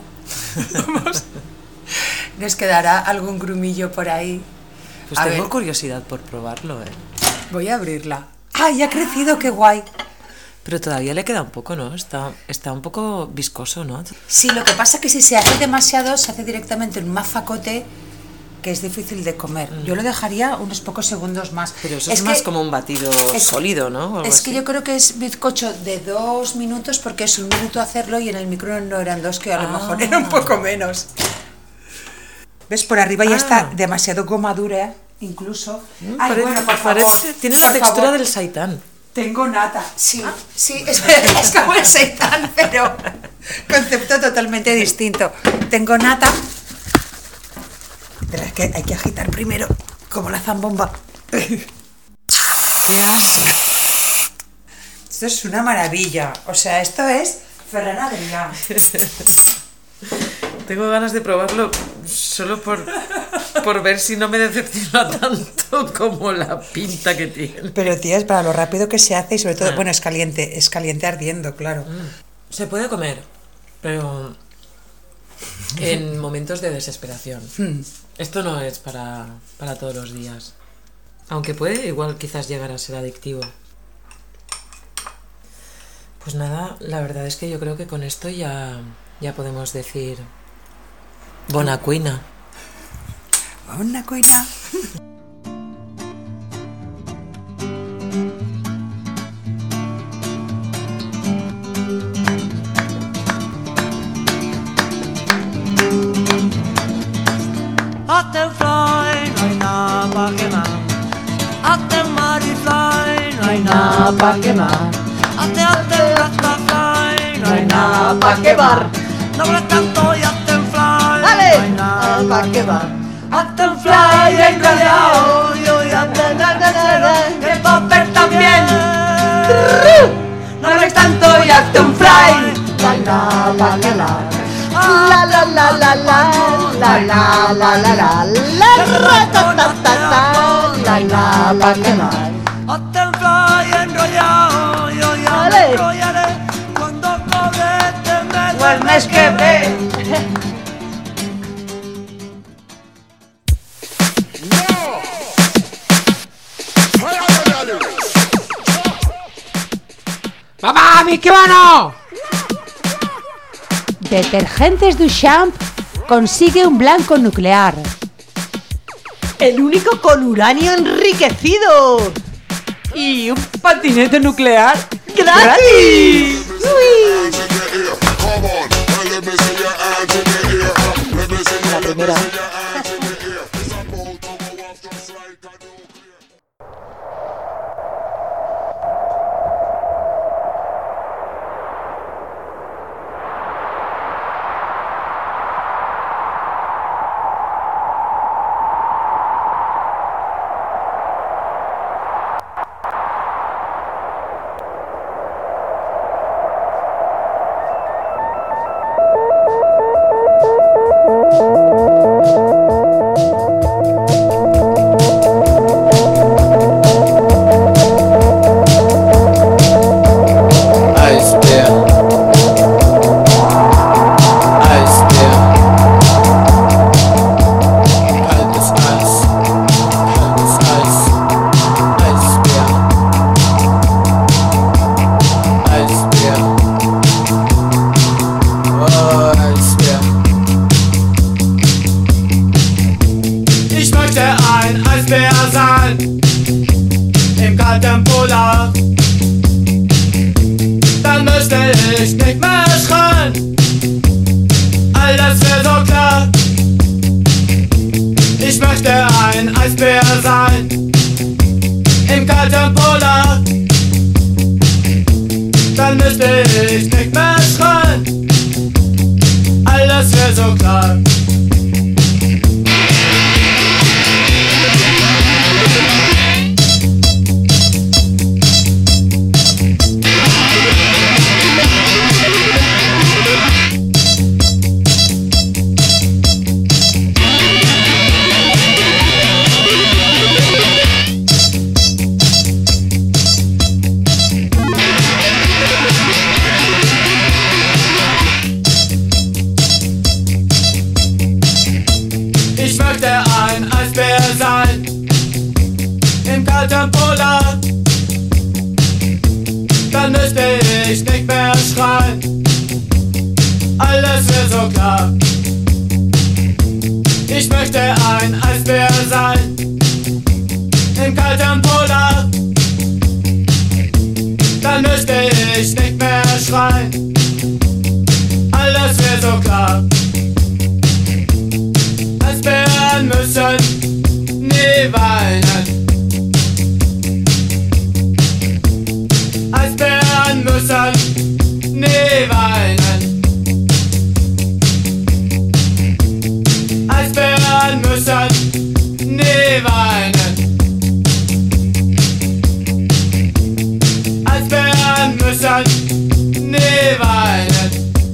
Nos quedará algún grumillo por ahí. Pues A tengo ver. curiosidad por probarlo, ¿eh? Voy a abrirla. ¡Ay, ha crecido! ¡Qué guay! Pero todavía le queda un poco, ¿no? Está un poco viscoso, ¿no? Sí, lo que pasa es que si se hace demasiado, se hace directamente en un mazacote que es difícil de comer. Yo lo dejaría unos pocos segundos más. Pero eso es más como un batido sólido, ¿no? O algo Es que así. yo creo que es bizcocho de 2 minutos, porque es 1 minuto hacerlo y en el micro no eran 2, que a lo mejor era un poco menos. ¿Ves? Por arriba ya está demasiado goma dura, incluso. Ay, bueno, por favor. Tiene la por textura favor. del seitán. Tengo nata. Sí, sí, es como el seitán, pero concepto totalmente distinto. Tengo nata. Pero es que hay que agitar primero, como la zambomba. ¡Qué asco! Esto es una maravilla. O sea, esto es Ferran Adrià. Tengo ganas de probarlo solo por ver si no me decepciona tanto como la pinta que tiene. Pero tía, es para lo rápido que se hace y sobre todo, bueno, es caliente ardiendo, claro. Se puede comer, pero en momentos de desesperación. Esto no es para todos los días. Aunque puede igual quizás llegar a ser adictivo. Pues nada, la verdad es que yo creo que con esto ya podemos decir bona cuina. Bona cuina. Hazte fly, no hay nada pa' quemar. Hazte marifly, no hay nada pa' quemar. Hazte fly, no hay nada pa' quemar. No hables tanto y hazte fly, no hay nada pa' quemar. Hazte fly enrollado, yo y el popper también. No hables tanto y hazte un fly, no hay nada pa' quemar. La la la la la la la la la la la ra-ta-ta-ta-ta, no hay nada pa' quemar. Hazte el fly enrollado, yo ya me enrollaré. Cuando cobre te me duermes que ve. ¡Mamá, mi quebano! Detergentes Duchamp consigue un blanco nuclear. El único con uranio enriquecido. Y un patinete nuclear ¡gratis! La primera. Polar. Dann müsste ich nicht mehr schreien, all das wäre so klar. Ich möchte ein Eisbär sein, im kalten Polar. Dann müsste ich nicht mehr schreien, all das wäre so klar. Ich möchte ein Eisbär sein, im kalten Polar. Dann müsste ich nicht mehr schreien, alles wäre so klar. Ich möchte ein Eisbär sein, im kalten Polar. Dann müsste ich nicht mehr schreien, alles wäre so klar. Eisbären müssen nie weinen. Eisbären müssen nie weinen. Eisbären müssen nie weinen. Eisbären müssen nie weinen.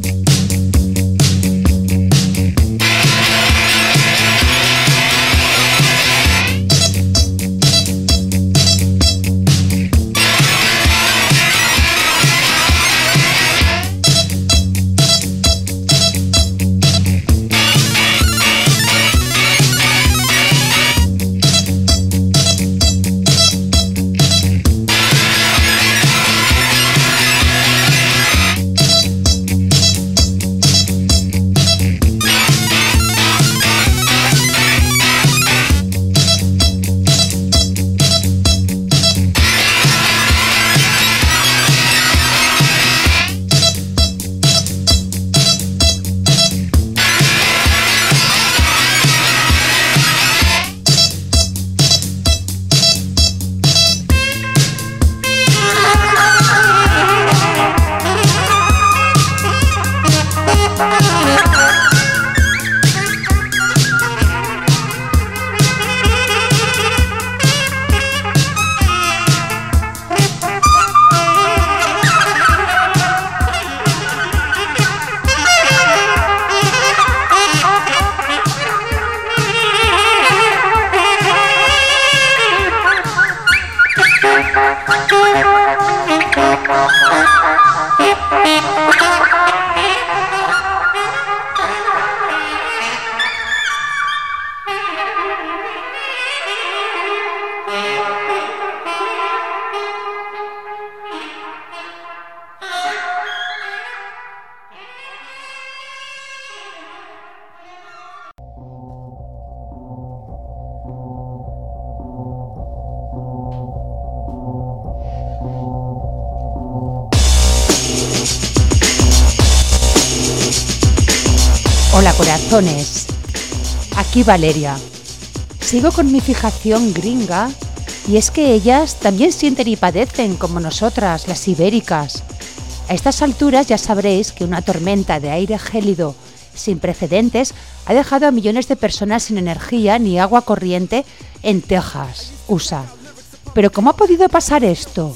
Hola corazones, aquí Valeria. Sigo con mi fijación gringa y es que ellas también sienten y padecen como nosotras, las ibéricas. A estas alturas ya sabréis que una tormenta de aire gélido sin precedentes ha dejado a millones de personas sin energía ni agua corriente en Texas, USA. ¿Pero cómo ha podido pasar esto?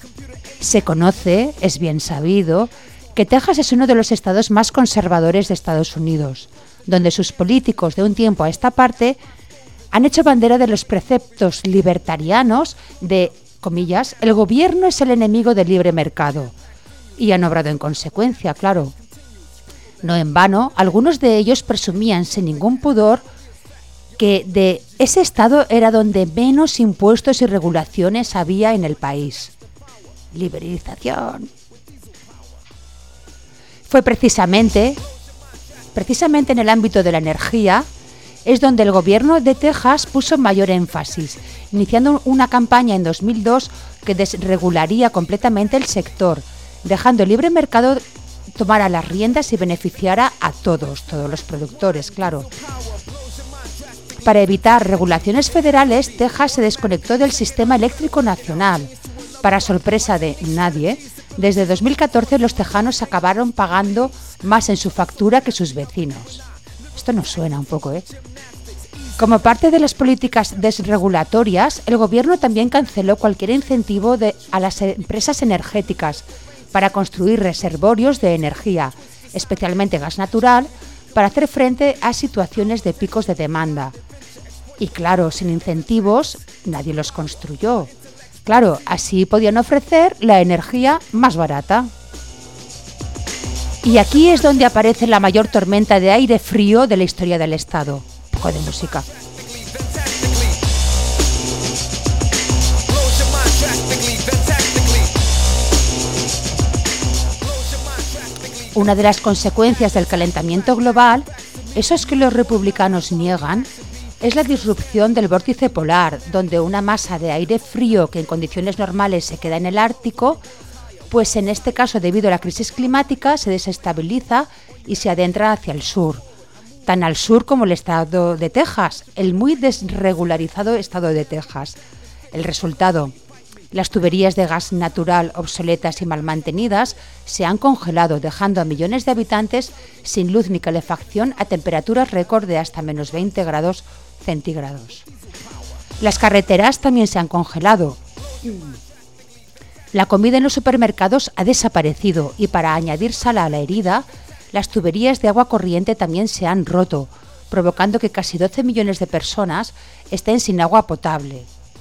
Se conoce, es bien sabido, que Texas es uno de los estados más conservadores de Estados Unidos, donde sus políticos de un tiempo a esta parte han hecho bandera de los preceptos libertarianos de, comillas, el gobierno es el enemigo del libre mercado, y han obrado en consecuencia, claro. No en vano, algunos de ellos presumían sin ningún pudor que de ese estado era donde menos impuestos y regulaciones había en el país. Liberalización. Fue precisamente en el ámbito de la energía es donde el gobierno de Texas puso mayor énfasis, iniciando una campaña en 2002 que desregularía completamente el sector, dejando el libre mercado tomara las riendas y beneficiara a todos los productores, claro. Para evitar regulaciones federales, Texas se desconectó del sistema eléctrico nacional. Para sorpresa de nadie, desde 2014 los tejanos acabaron pagando más en su factura que sus vecinos. Esto nos suena un poco, ¿eh? Como parte de las políticas desregulatorias, el gobierno también canceló cualquier incentivo a las empresas energéticas para construir reservorios de energía, especialmente gas natural, para hacer frente a situaciones de picos de demanda. Y claro, sin incentivos, nadie los construyó. Claro, así podían ofrecer la energía más barata. Y aquí es donde aparece la mayor tormenta de aire frío de la historia del Estado. Un poco de música. Una de las consecuencias del calentamiento global, eso es que los republicanos niegan, es la disrupción del vórtice polar, donde una masa de aire frío que en condiciones normales se queda en el Ártico, pues en este caso debido a la crisis climática se desestabiliza y se adentra hacia el sur, tan al sur como el estado de Texas, el muy desregularizado estado de Texas. El resultado: las tuberías de gas natural obsoletas y mal mantenidas se han congelado, dejando a millones de habitantes sin luz ni calefacción a temperaturas récord de hasta menos 20 grados centígrados. Las carreteras también se han congelado. La comida en los supermercados ha desaparecido y para añadir sal a la herida, las tuberías de agua corriente también se han roto, provocando que casi 12 millones de personas estén sin agua potable.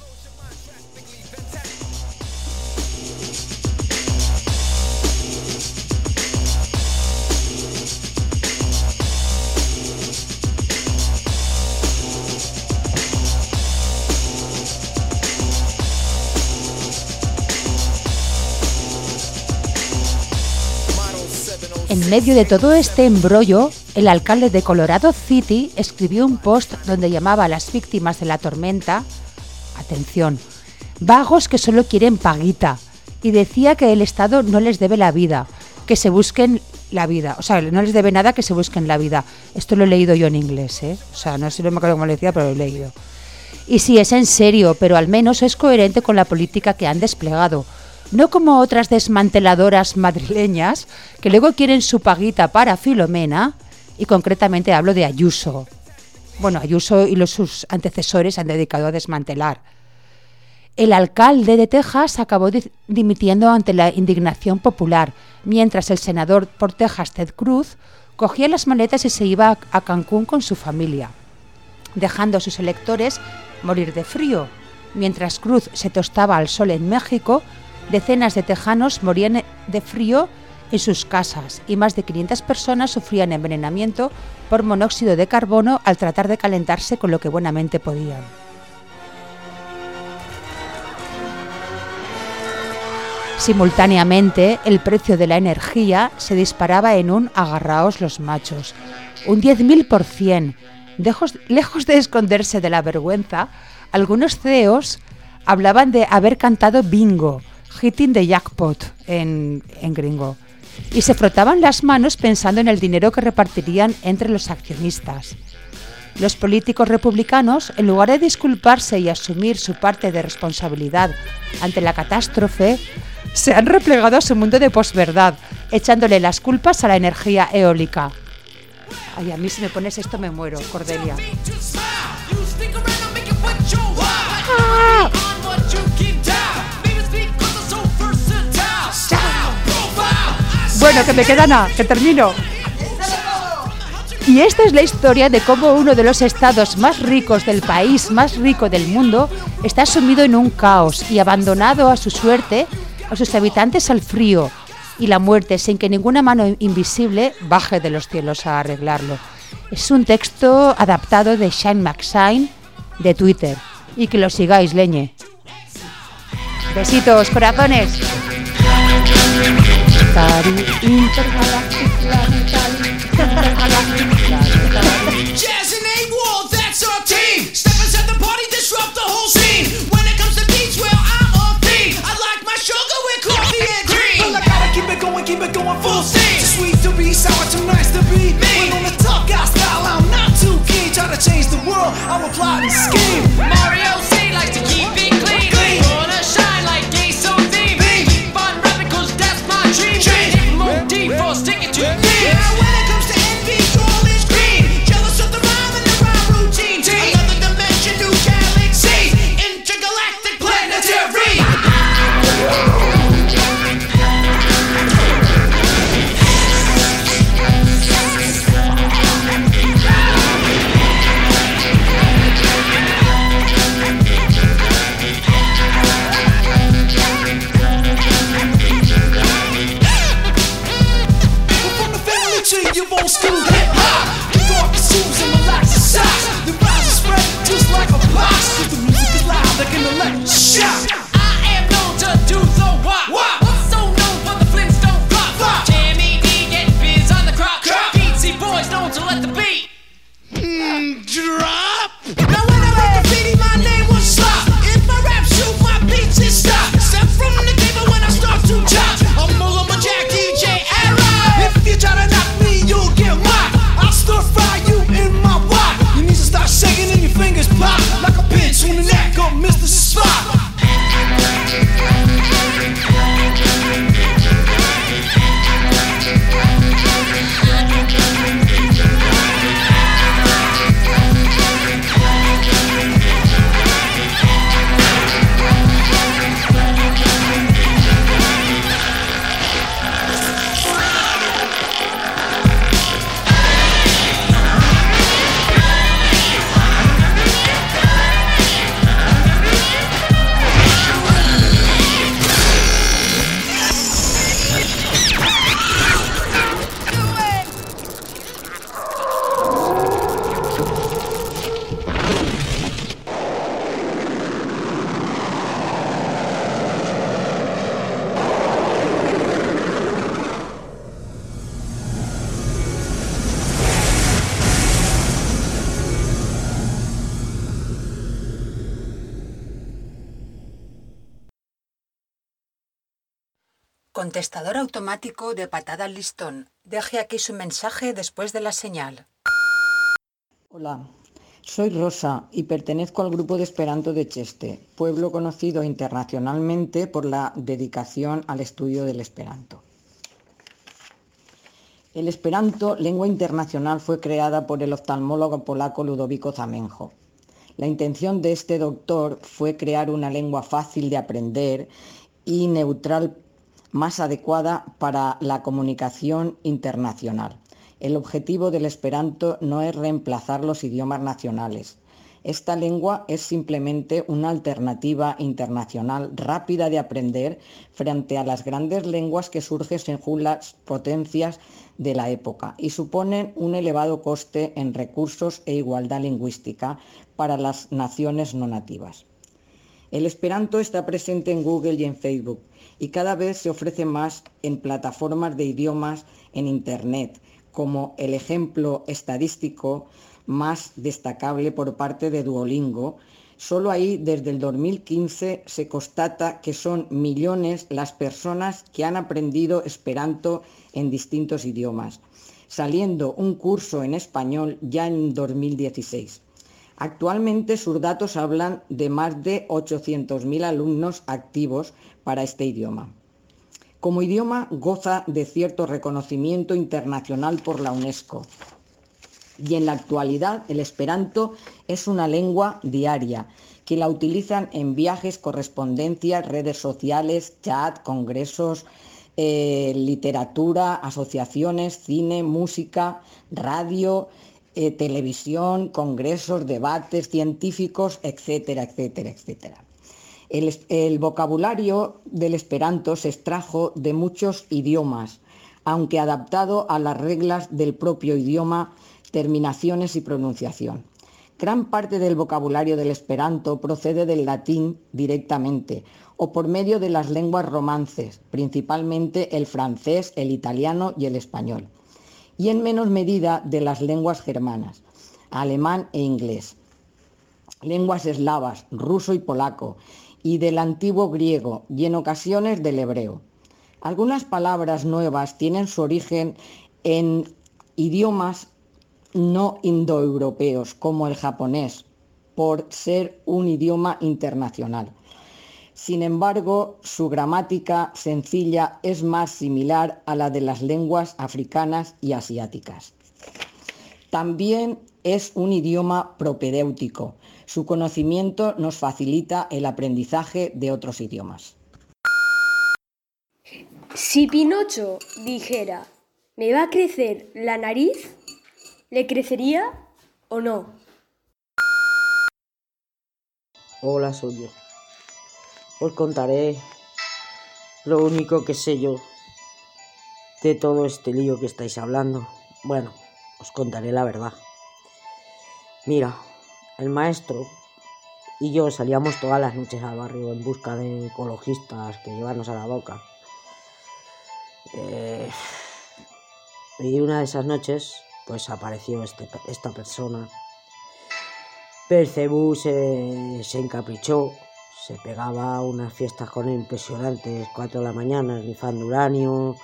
En medio de todo este embrollo, el alcalde de Colorado City escribió un post donde llamaba a las víctimas de la tormenta, atención, vagos que solo quieren paguita, y decía que el Estado no les debe la vida, que se busquen la vida, o sea, no les debe nada, que se busquen la vida. Esto lo he leído yo en inglés, o sea, no sé, no me acuerdo cómo lo decía, pero lo he leído. Y sí, es en serio, pero al menos es coherente con la política que han desplegado. No como otras desmanteladoras madrileñas que luego quieren su paguita para Filomena, y concretamente hablo de Ayuso. Bueno, Ayuso y sus antecesores han dedicado a desmantelar. El alcalde de Texas acabó dimitiendo ante la indignación popular, mientras el senador por Texas, Ted Cruz, cogía las maletas y se iba a Cancún con su familia, dejando a sus electores morir de frío. Mientras Cruz se tostaba al sol en México, decenas de tejanos morían de frío en sus casas y más de 500 personas sufrían envenenamiento por monóxido de carbono al tratar de calentarse con lo que buenamente podían. Simultáneamente, el precio de la energía se disparaba en un agarraos los machos, un 10.000%. Lejos de esconderse de la vergüenza, algunos CEOs hablaban de haber cantado bingo, hitting the jackpot en gringo, y se frotaban las manos pensando en el dinero que repartirían entre los accionistas. Los políticos republicanos, en lugar de disculparse y asumir su parte de responsabilidad ante la catástrofe, se han replegado a su mundo de posverdad, echándole las culpas a la energía eólica. Ay, a mí si me pones esto me muero, Cordelia. ¡Ah! Bueno, que me queda nada, que termino. Y esta es la historia de cómo uno de los estados más ricos del país, más rico del mundo, está sumido en un caos y abandonado a su suerte, a sus habitantes al frío y la muerte, sin que ninguna mano invisible baje de los cielos a arreglarlo. Es un texto adaptado de Shane McShane de Twitter. Y que lo sigáis, leñe. Besitos, corazones. Jazz and A-Wall, that's our team. Step inside the party, disrupt the whole scene. When it comes to beats, well, I'm on theme. I world, I will plot and scheme. Mario C likes to keep it clean. Wanna shine like Gay So Theme. Keep on rapping cause that's my dream. More deep for sticking to me. Now when it comes to envy, all is green. Jealous of the rhyme and the rhyme routine. Another dimension, new galaxy. Intergalactic planetary. Your old school hip-hop, the darkest shoes and relaxed socks. The rise is spread just like a box. Cause the music is loud like an electric shock. I am known to do the wop. So known for the Flintstone pop. Jammy D get biz on the crop. Beatsy boys known to let the beat drop. Now when I wrote graffiti, my name was Slop. If I rap shoot, my beats is stop. Step from the table when I start to chop. I'm Mullah Jack DJ era. If you try to knock me, you'll get mocked. I'll stir fry you in my wok. Your knees will start shaking and your fingers pop like a pinch on the neck of Mr. Spock. Contestador automático de patada al listón. Deje aquí su mensaje después de la señal. Hola, soy Rosa y pertenezco al grupo de Esperanto de Cheste, pueblo conocido internacionalmente por la dedicación al estudio del Esperanto. El Esperanto, lengua internacional, fue creada por el oftalmólogo polaco Ludovico Zamenhof. La intención de este doctor fue crear una lengua fácil de aprender y neutral, más adecuada para la comunicación internacional. El objetivo del Esperanto no es reemplazar los idiomas nacionales. Esta lengua es simplemente una alternativa internacional rápida de aprender frente a las grandes lenguas que surgen según las potencias de la época y suponen un elevado coste en recursos e igualdad lingüística para las naciones no nativas. El Esperanto está presente en Google y en Facebook y cada vez se ofrece más en plataformas de idiomas en Internet, como el ejemplo estadístico más destacable por parte de Duolingo. Solo ahí, desde el 2015, se constata que son millones las personas que han aprendido Esperanto en distintos idiomas, saliendo un curso en español ya en 2016. Actualmente sus datos hablan de más de 800.000 alumnos activos para este idioma. Como idioma goza de cierto reconocimiento internacional por la UNESCO y en la actualidad el Esperanto es una lengua diaria que la utilizan en viajes, correspondencias, redes sociales, chat, congresos, literatura, asociaciones, cine, música, radio, televisión, congresos, debates científicos, etcétera, etcétera, etcétera. El vocabulario del Esperanto se extrajo de muchos idiomas, aunque adaptado a las reglas del propio idioma, terminaciones y pronunciación. Gran parte del vocabulario del Esperanto procede del latín directamente o por medio de las lenguas romances, principalmente el francés, el italiano y el español, y en menor medida de las lenguas germanas, alemán e inglés, lenguas eslavas, ruso y polaco, y del antiguo griego y en ocasiones del hebreo. Algunas palabras nuevas tienen su origen en idiomas no indoeuropeos como el japonés, por ser un idioma internacional. Sin embargo, su gramática sencilla es más similar a la de las lenguas africanas y asiáticas. También es un idioma propedéutico. Su conocimiento nos facilita el aprendizaje de otros idiomas. Si Pinocho dijera, ¿me va a crecer la nariz?, ¿le crecería o no? Hola, soy yo. Os contaré lo único que sé yo de todo este lío que estáis hablando. Bueno, os contaré la verdad. Mira, el maestro y yo salíamos todas las noches al barrio en busca de ecologistas que llevarnos a la boca. Y una de esas noches, pues apareció esta persona. Percebú se encaprichó, se pegaba unas fiestas con él impresionantes, 4 de la mañana, esnifando uranio.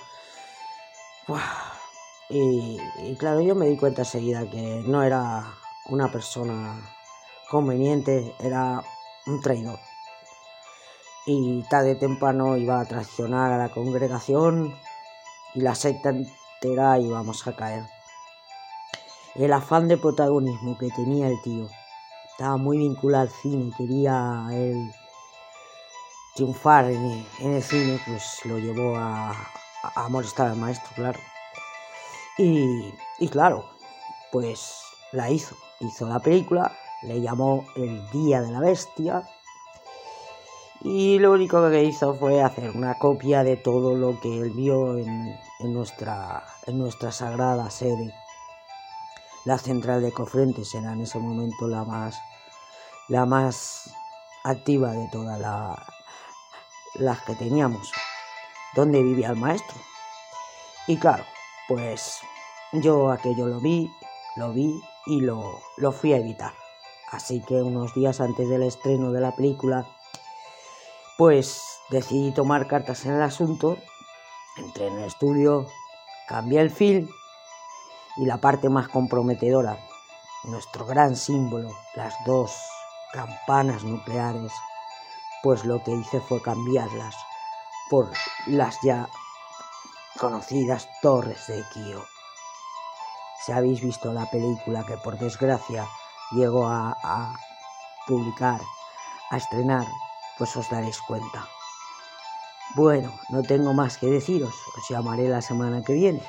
Y claro, yo me di cuenta enseguida que no era una persona conveniente, era un traidor. Y tarde o temprano iba a traicionar a la congregación y la secta entera íbamos a caer. El afán de protagonismo que tenía el tío, estaba muy vinculado al cine, quería él triunfar en el cine, pues lo llevó a molestar al maestro, claro. Y claro, pues la hizo la película, le llamó El Día de la Bestia, y lo único que hizo fue hacer una copia de todo lo que él vio en nuestra sagrada sede. La central de Cofrentes era en ese momento la más activa de todas las que teníamos, donde vivía el maestro. Y claro, pues yo aquello lo vi y lo fui a evitar. Así que unos días antes del estreno de la película, pues decidí tomar cartas en el asunto, entré en el estudio, cambié el film y la parte más comprometedora, nuestro gran símbolo, las 2 campanas nucleares, pues lo que hice fue cambiarlas por las ya conocidas torres de Kio. Si habéis visto la película, que por desgracia llegó a publicar, a estrenar, pues os daréis cuenta. Bueno, no tengo más que deciros, os llamaré la semana que viene.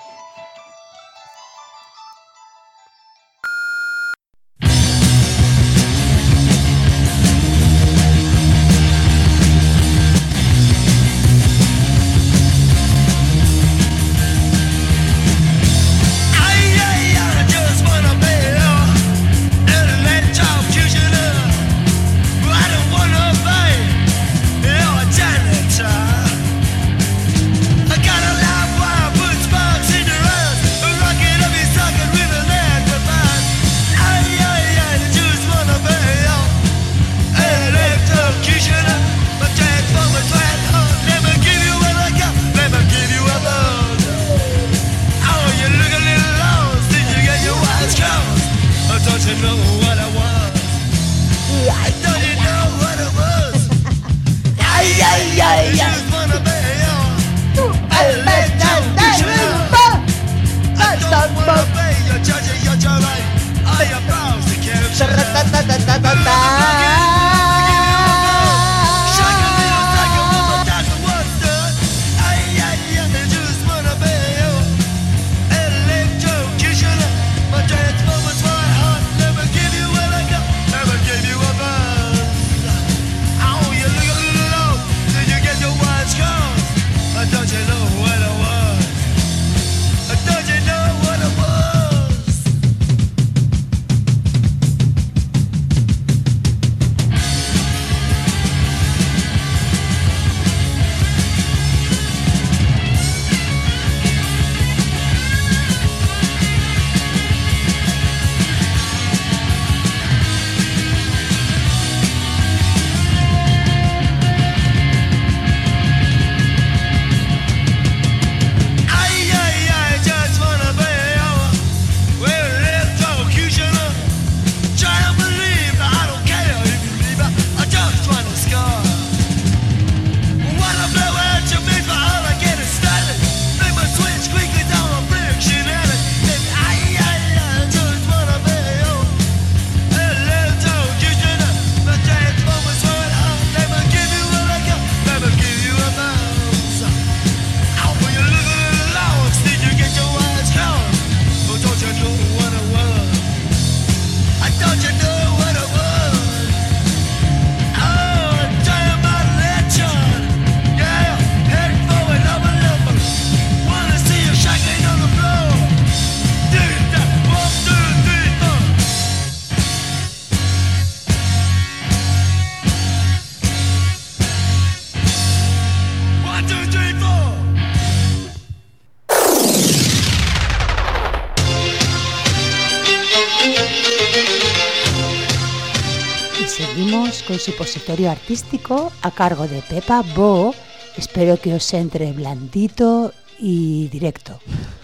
Seguimos con supositorio artístico a cargo de Pepa Bo. Espero que os entre blandito y directo.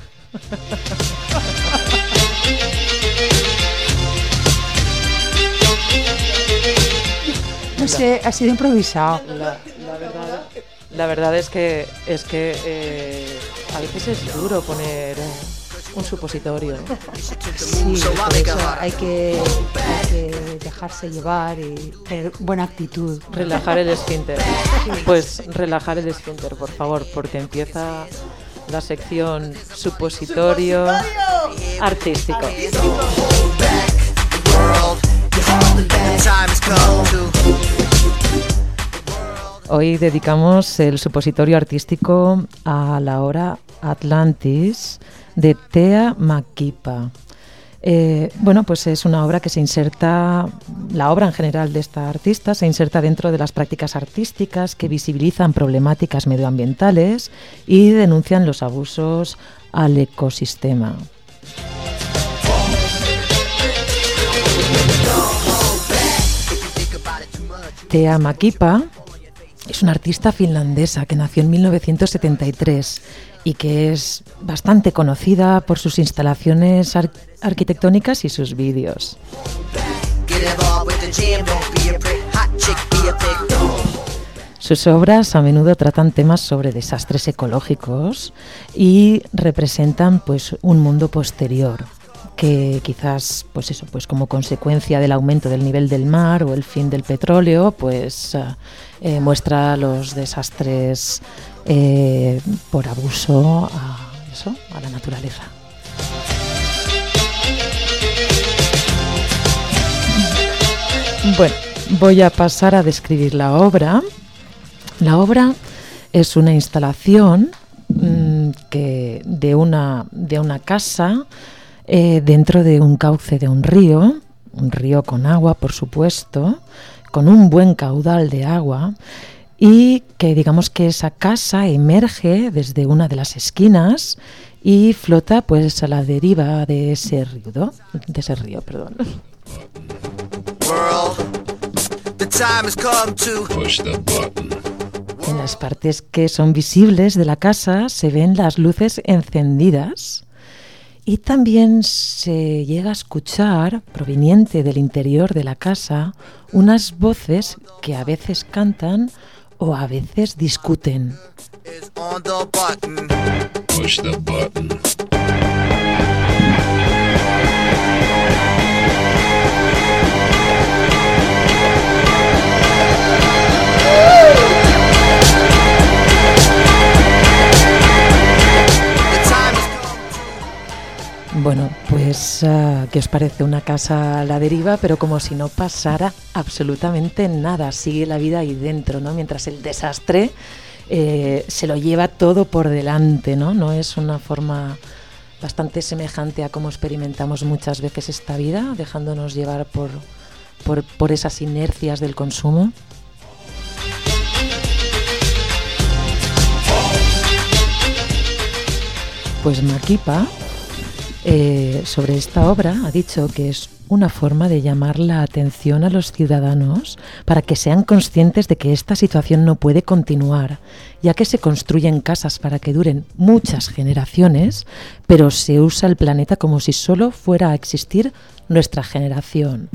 No sé, ha sido improvisado. La verdad es que a veces es duro poner un supositorio. Sí, por eso hay que dejarse llevar y tener buena actitud. Relajar el esfínter. Pues relajar el esfínter, por favor, porque empieza la sección supositorio artístico. Hoy dedicamos el supositorio artístico a la obra Atlantis de Thea Makipa. Bueno, pues es una obra que se inserta, la obra en general de esta artista se inserta dentro de las prácticas artísticas que visibilizan problemáticas medioambientales y denuncian los abusos al ecosistema. Thea Makipa es una artista finlandesa que nació en 1973 y que es bastante conocida por sus instalaciones arquitectónicas y sus vídeos. Sus obras a menudo tratan temas sobre desastres ecológicos y representan pues un mundo posterior que quizás pues como consecuencia del aumento del nivel del mar o el fin del petróleo muestra los desastres por abuso a la naturaleza. Bueno, voy a pasar a describir la obra. La obra es una instalación de una casa dentro de un cauce de un río con agua, por supuesto, con un buen caudal de agua, y que digamos que esa casa emerge desde una de las esquinas y flota pues a la deriva de ese río. En las partes que son visibles de la casa se ven las luces encendidas. Y también se llega a escuchar, proveniente del interior de la casa, unas voces que a veces cantan o a veces discuten. Push the button. Bueno, pues, ¿qué os parece? Una casa a la deriva, pero como si no pasara absolutamente nada. Sigue la vida ahí dentro, ¿no? Mientras el desastre se lo lleva todo por delante, ¿no? No es una forma bastante semejante a cómo experimentamos muchas veces esta vida, dejándonos llevar por esas inercias del consumo. Pues Makipa, sobre esta obra, ha dicho que es una forma de llamar la atención a los ciudadanos para que sean conscientes de que esta situación no puede continuar, ya que se construyen casas para que duren muchas generaciones, pero se usa el planeta como si solo fuera a existir nuestra generación.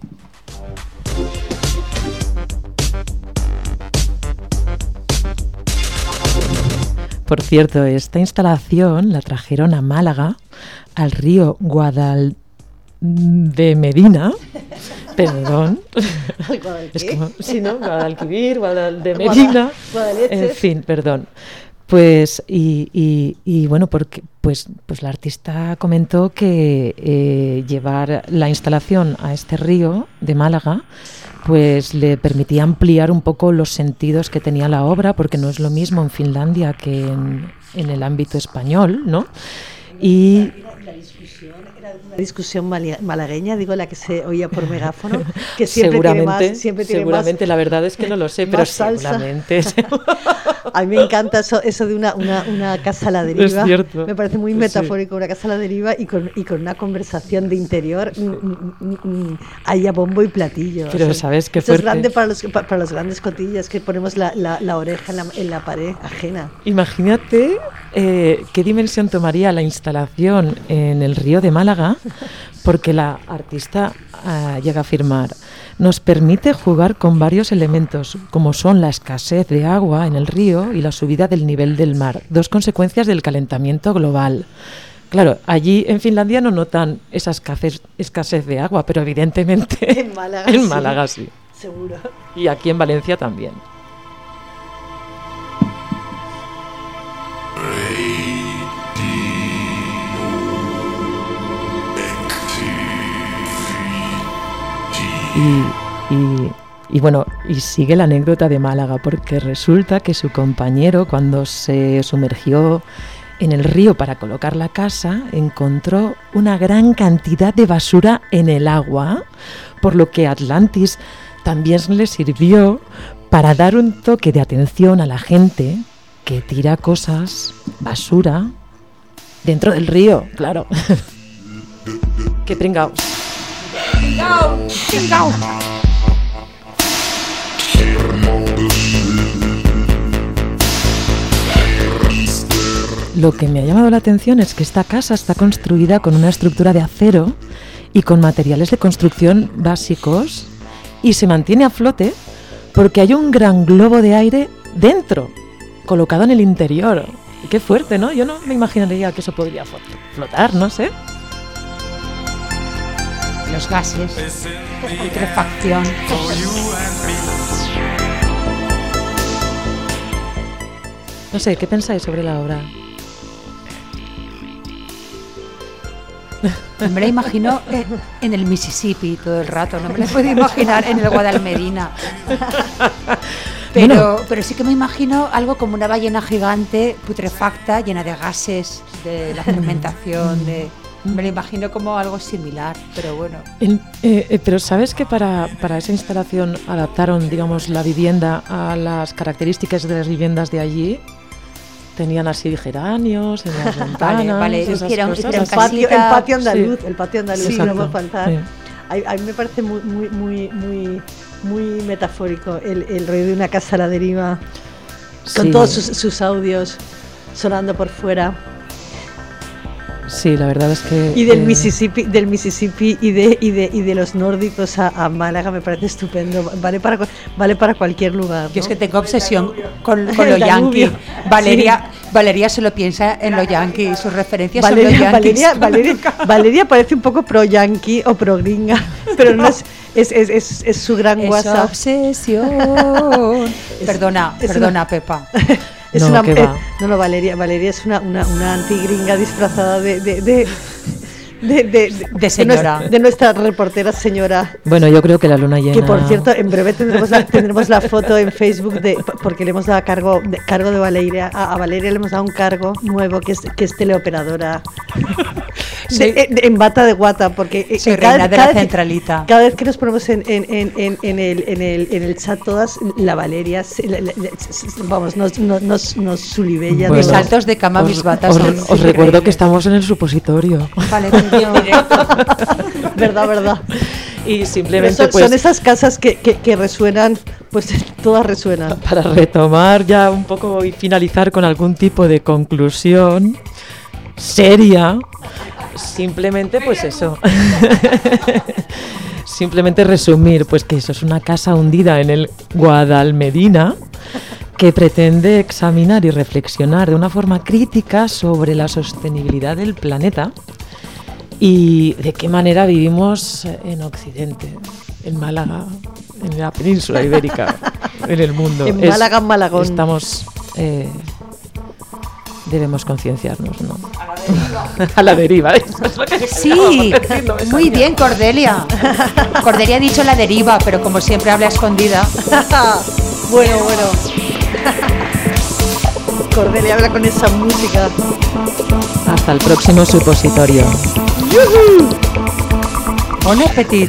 Por cierto, esta instalación la trajeron a Málaga, al río Guadalmedina, perdón, es como, sí, ¿no? Guadalquivir, Guadalmedina, en fin, perdón. Pues, y bueno, pues la artista comentó que llevar la instalación a este río de Málaga pues le permitía ampliar un poco los sentidos que tenía la obra, porque no es lo mismo en Finlandia que en el ámbito español, ¿no? Y una discusión malagueña, digo, la que se oía por megáfono, que siempre tiene más, seguramente, la verdad es que no lo sé, pero seguramente. A mí me encanta eso de una casa a la deriva. Es cierto. Me parece muy metafórico, una casa a la deriva y con una conversación de interior ahí a bombo y platillo. Pero sabes qué fuerte. Esto es grande para los grandes cotillas, que ponemos la oreja en la pared ajena. Imagínate qué dimensión tomaría la instalación en el río de Málaga, porque la artista llega a afirmar: nos permite jugar con varios elementos, como son la escasez de agua en el río y la subida del nivel del mar, dos consecuencias del calentamiento global. Claro, allí en Finlandia no notan esa escasez de agua, pero evidentemente en Málaga, sí. Seguro. Y aquí en Valencia también. Y bueno, y sigue la anécdota de Málaga, porque resulta que su compañero, cuando se sumergió en el río para colocar la casa, encontró una gran cantidad de basura en el agua, por lo que Atlantis también le sirvió para dar un toque de atención a la gente que tira cosas, basura, dentro del río, claro. ¡Qué pringaos! ¡Pringao! Lo que me ha llamado la atención es que esta casa está construida con una estructura de acero y con materiales de construcción básicos, y se mantiene a flote porque hay un gran globo de aire dentro, colocado en el interior. Qué fuerte, ¿no? Yo no me imaginaría que eso podría flotar, no sé. Los gases, putrefacción. No sé, ¿qué pensáis sobre la obra? Me la imagino en el Mississippi todo el rato, no me la puedo imaginar en el Guadalmedina. Pero sí que me imagino algo como una ballena gigante, putrefacta, llena de gases, de la fermentación, me lo imagino como algo similar, pero bueno. Pero ¿sabes que para esa instalación adaptaron, digamos, la vivienda a las características de las viviendas de allí? Tenían así geranios en las ventanas. Vale, hicieron el patio andaluz, sí. El patio andaluz, sí, no va a faltar. Sí. A mí me parece muy metafórico el rollo de una casa a la deriva, con todos sus audios sonando por fuera. Sí, la verdad es que... Y del Mississippi y de los nórdicos a Málaga me parece estupendo. Vale para cualquier lugar, ¿no? Yo es que tengo obsesión con lo yankee. Valeria solo piensa en lo yankee, sus referencias son los yankees. Valeria parece un poco pro yankee o pro gringa, pero no es su gran WhatsApp. Obsesión. Perdona, Pepa. Valeria es una antigringa disfrazada de señora. De nuestra reportera señora. Bueno, yo creo que la luna llena. Que por cierto, en breve tendremos la foto en Facebook porque le hemos dado cargo de Valeria. A Valeria le hemos dado un cargo nuevo que es teleoperadora. En bata de guata, porque soy reina de la centralita. Cada vez que nos ponemos en el chat todas, la Valeria nos sulibella. Mis saltos de cama, mis batas. Os recuerdo que estamos en el supositorio. Vale, verdad. Y simplemente son esas casas que resuenan, pues todas resuenan. Para retomar ya un poco y finalizar con algún tipo de conclusión seria, simplemente pues eso. Simplemente resumir, pues que eso es una casa hundida en el Guadalmedina, que pretende examinar y reflexionar de una forma crítica sobre la sostenibilidad del planeta y de qué manera vivimos en Occidente, en Málaga, en la península ibérica, en el mundo. En Málaga, en Malagón. Debemos concienciarnos, ¿no? A la deriva. Sí, muy bien, Cordelia. Cordelia ha dicho la deriva, pero como siempre habla escondida. Bueno. Cordelia habla con esa música. Hasta el próximo supositorio. Bon appetit.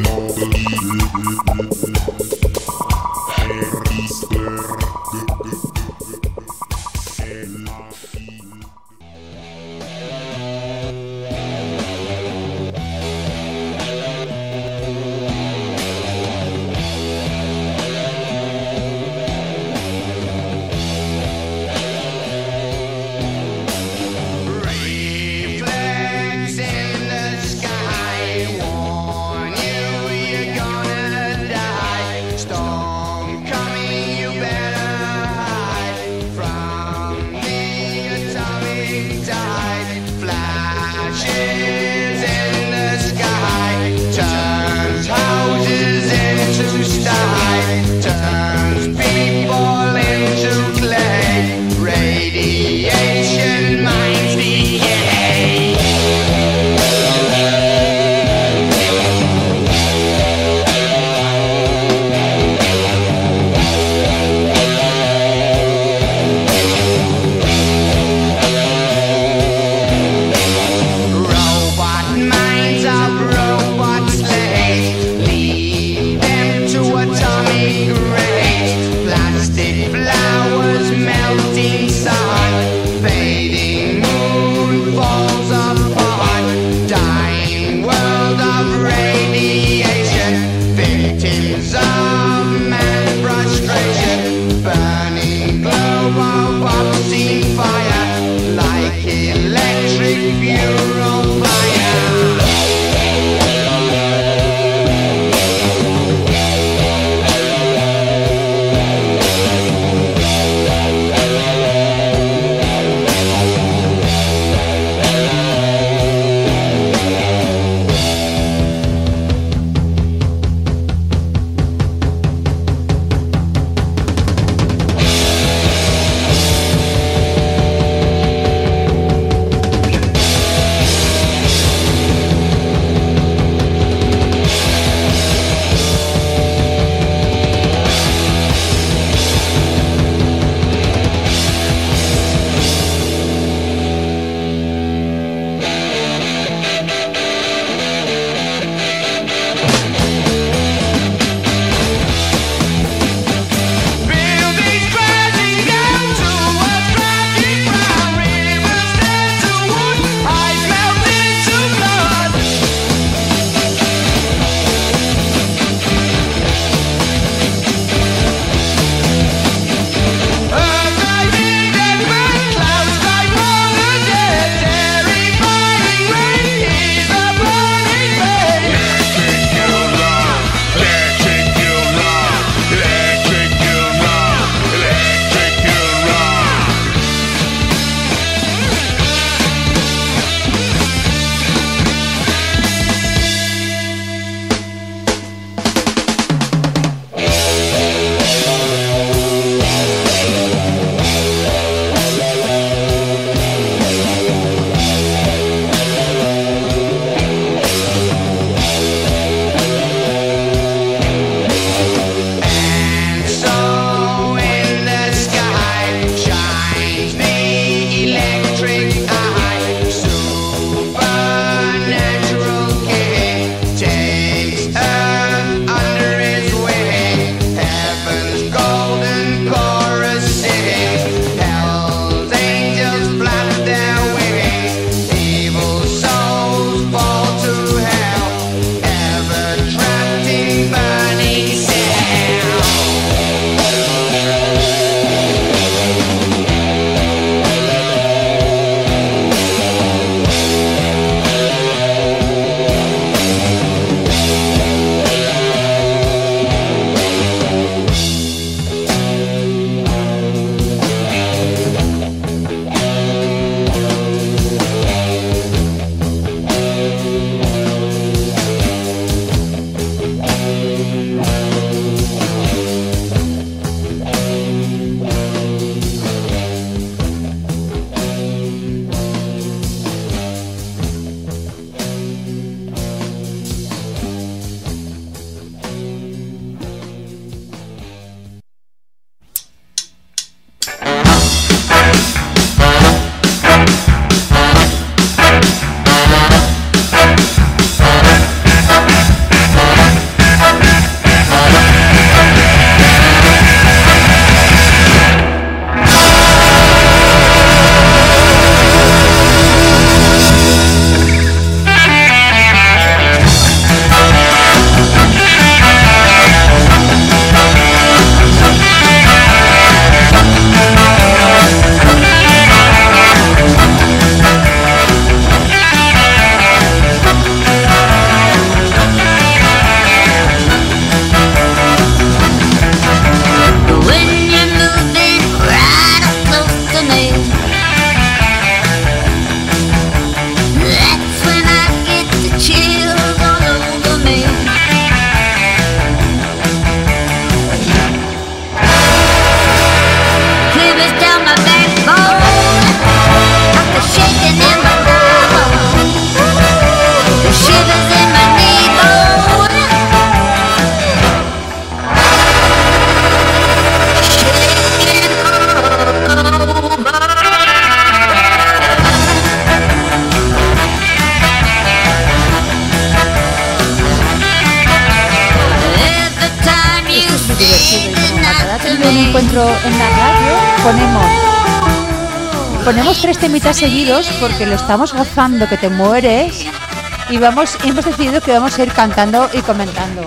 encuentro en la radio, ponemos 3 temitas seguidos porque lo estamos gozando que te mueres y hemos decidido que vamos a ir cantando y comentando.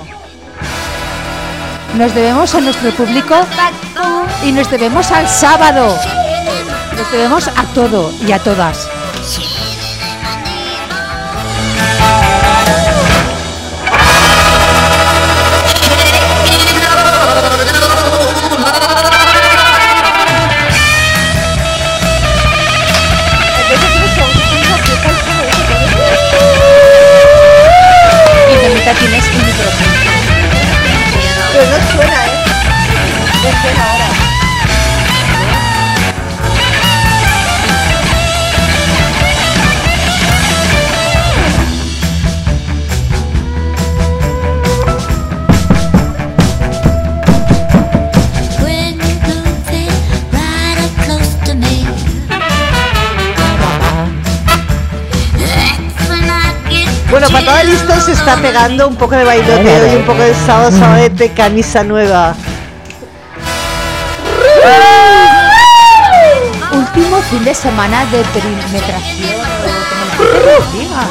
Nos debemos a nuestro público y nos debemos al sábado. Nos debemos a todo y a todas. Tienes un micrófono. Pero no suena, no suena ahora. Bueno, para todo listo se está pegando un poco de bailoteo y un poco de sábado sabadete, camisa nueva. Último fin de semana de perimetración, como la diga.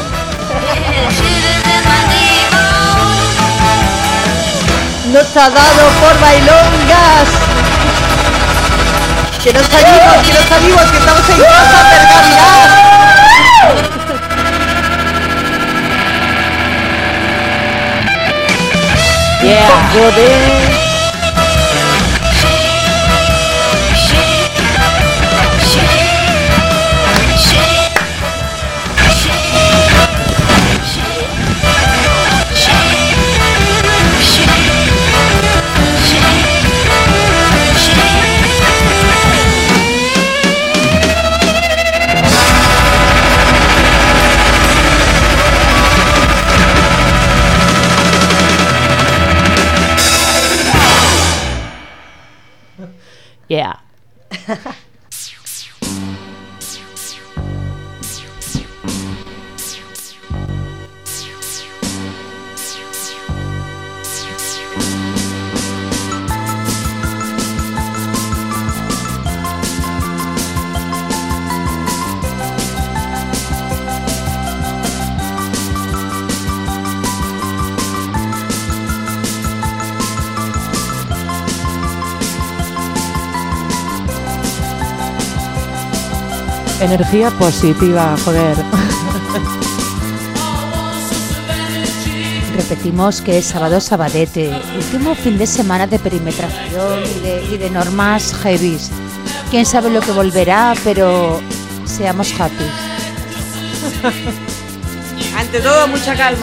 Nos ha dado por bailongas. Que nos salimos, que estamos en casa, pergaminar. Yeah. Un poco de... Yeah. Energía positiva, joder. Repetimos que es sábado sabadete, último fin de semana de perimetración y de normas heavies. Quién sabe lo que volverá, pero seamos happy. Ante todo, mucha calma.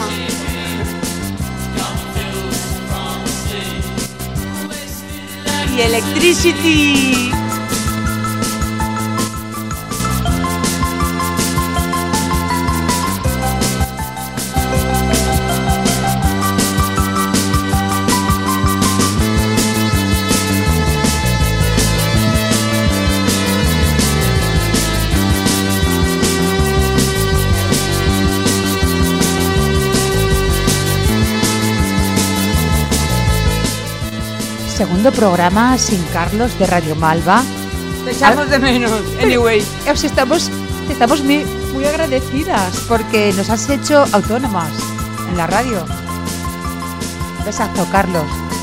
Y electricity. Segundo programa sin Carlos de Radio Malva. Te echamos de menos, anyway. Estamos muy agradecidas porque nos has hecho autónomas en la radio. Besazo, Carlos.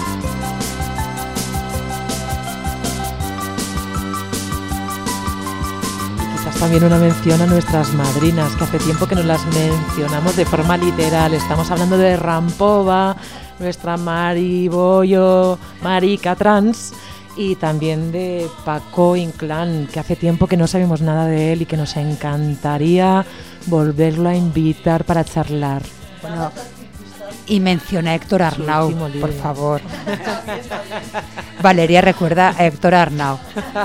Y quizás también una mención a nuestras madrinas, que hace tiempo que nos las mencionamos de forma literal. Estamos hablando de Rampova, nuestra Mari Bollo, Marica Trans, y también de Paco Inclán, que hace tiempo que no sabemos nada de él y que nos encantaría volverlo a invitar para charlar. Bueno, y menciona a Héctor Arnau, por favor. Valeria recuerda a Héctor Arnau.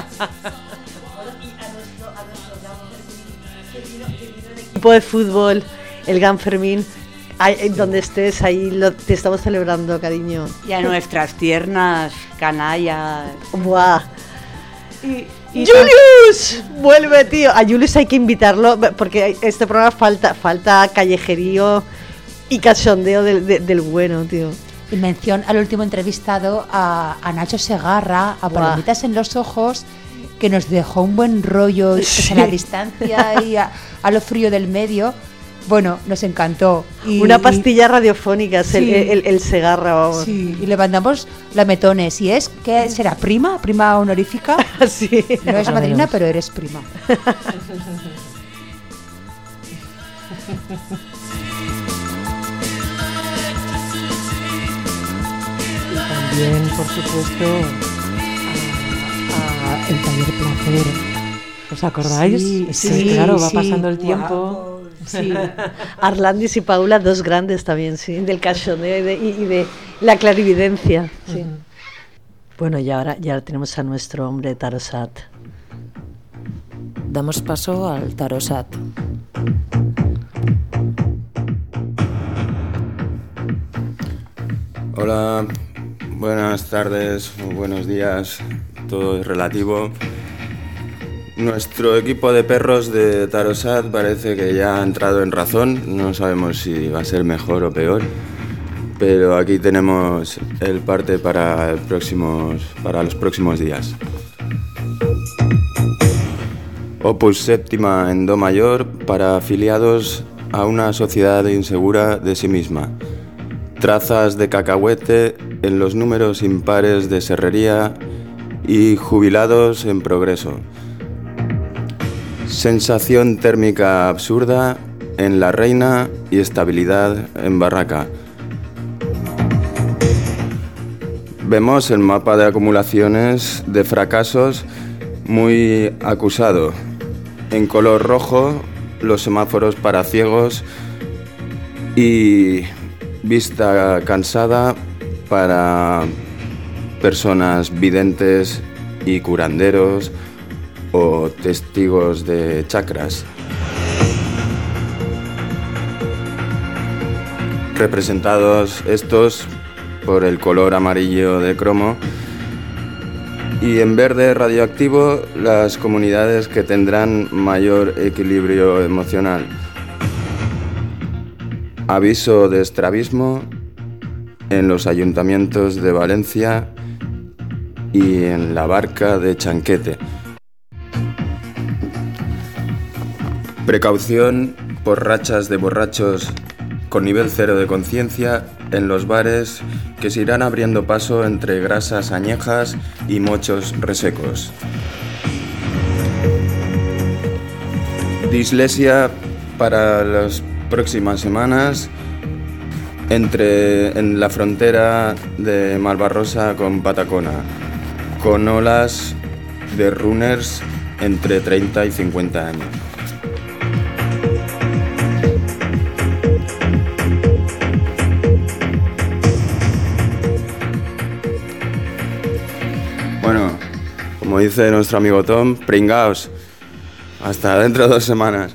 Equipo de fútbol, el Gran Fermín. Donde estés, ahí te estamos celebrando, cariño. Y a nuestras tiernas canallas. ¡Buah! Y ¡Julius! Vuelve, tío. A Julius hay que invitarlo, porque este programa falta callejerío y cachondeo del bueno, tío. Y mención al último entrevistado, a Nacho Segarra, a Palomitas en los ojos, que nos dejó un buen rollo a la distancia y a lo frío del medio. Bueno, nos encantó. Una pastilla radiofónica, sí, el Segarra, vamos. Sí, y le mandamos lametones. ¿Y es? ¿Qué será? ¿Prima? ¿Prima honorífica? Sí. No es madrina, pero eres prima. Y también, por supuesto, a el Taller Placer. ¿Os acordáis? Sí, claro, va pasando el tiempo. Wow. Sí. Arlandis y Paula, dos grandes también, sí, del cachondeo y de la clarividencia. Sí. Bueno, y ahora ya tenemos a nuestro hombre Tarosat. Damos paso al Tarosat. Hola, buenas tardes, buenos días, todo es relativo. Nuestro equipo de perros de Tarosat parece que ya ha entrado en razón, no sabemos si va a ser mejor o peor, pero aquí tenemos el parte para los próximos días. Opus séptima en Do mayor para afiliados a una sociedad insegura de sí misma. Trazas de cacahuete en los números impares de serrería y jubilados en progreso. Sensación térmica absurda en La Reina y estabilidad en Barraca. Vemos el mapa de acumulaciones de fracasos muy acusado. En color rojo, los semáforos para ciegos y vista cansada para personas videntes y curanderos o testigos de chakras. Representados estos por el color amarillo de cromo y en verde radioactivo las comunidades que tendrán mayor equilibrio emocional. Aviso de estrabismo en los ayuntamientos de Valencia y en la Barca de Chanquete. Precaución por rachas de borrachos con nivel cero de conciencia en los bares que se irán abriendo paso entre grasas añejas y mochos resecos. Dislexia para las próximas semanas en la frontera de Malvarrosa con Patacona, con olas de runners entre 30 y 50 años. Bueno, como dice nuestro amigo Tom, pringaos. Hasta dentro de 2 semanas.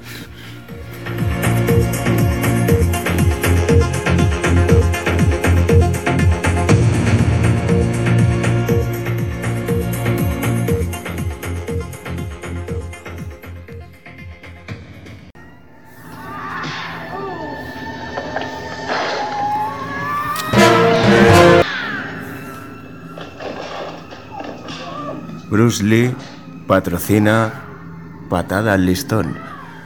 Bruce Lee patrocina Patada al Listón.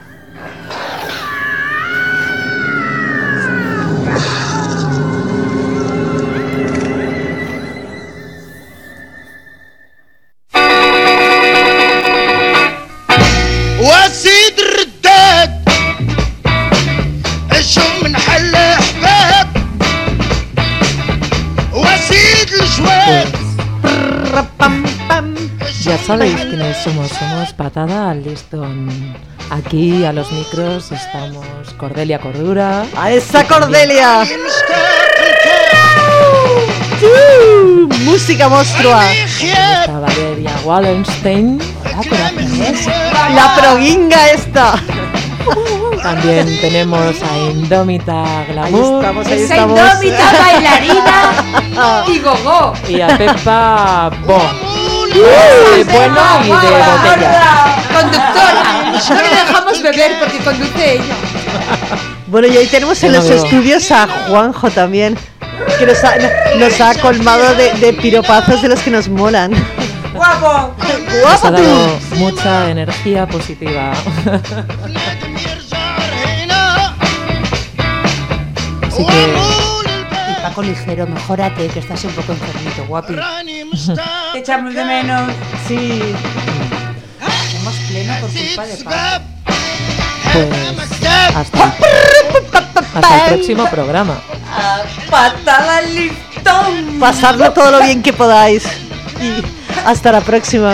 وسيد الرداد الشوم من حل احباب وسيد الجواد. Ya sabéis quiénes somos Patada al Listón. Aquí a los micros estamos Cordelia Cordura. ¡A esa Cordelia! ¡Música monstrua! Está Valeria Wallenstein. Hola, corazones. ¡La proguinga esta! También tenemos a Indómita Glamour. Ahí estamos. Indómita bailarina y gogó. Y a Pepa Bo. De bueno y de botella. Conductora. No le dejamos beber porque conduce ella. Bueno, y hoy tenemos en los estudios a Juanjo también. que nos ha colmado de piropazos de los que nos molan. ¡Guapo! Nos ha dado mucha energía positiva. Así que... Y Paco Ligero, mejórate, que estás un poco enfermito, guapi. Te echamos de menos. Sí. Tenemos pleno por culpa de Paco. Pues hasta el próximo programa. ¡Patada al listón! Pasadlo todo lo bien que podáis. Y hasta la próxima.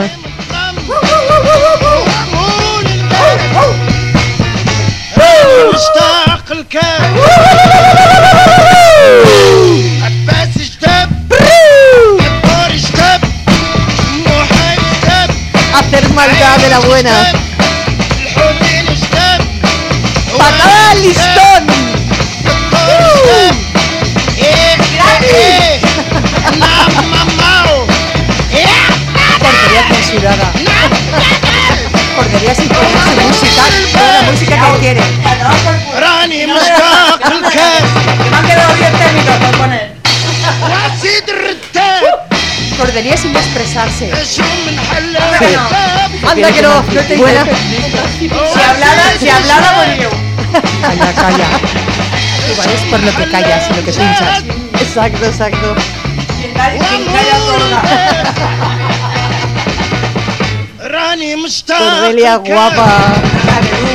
Hacer maldad de la buena. ¡Patada al listón! Porquería censurada. Porquería sin poner su música. Toda la música que quiere. Me han quedado 10 técnicos por poner. Cordería sin expresarse. Anda que no. Buena. Si hablara, bueno yo. Calla. Igual es por lo que callas y lo que piensas. Exacto. Quien calla colga. Cordelia guapa.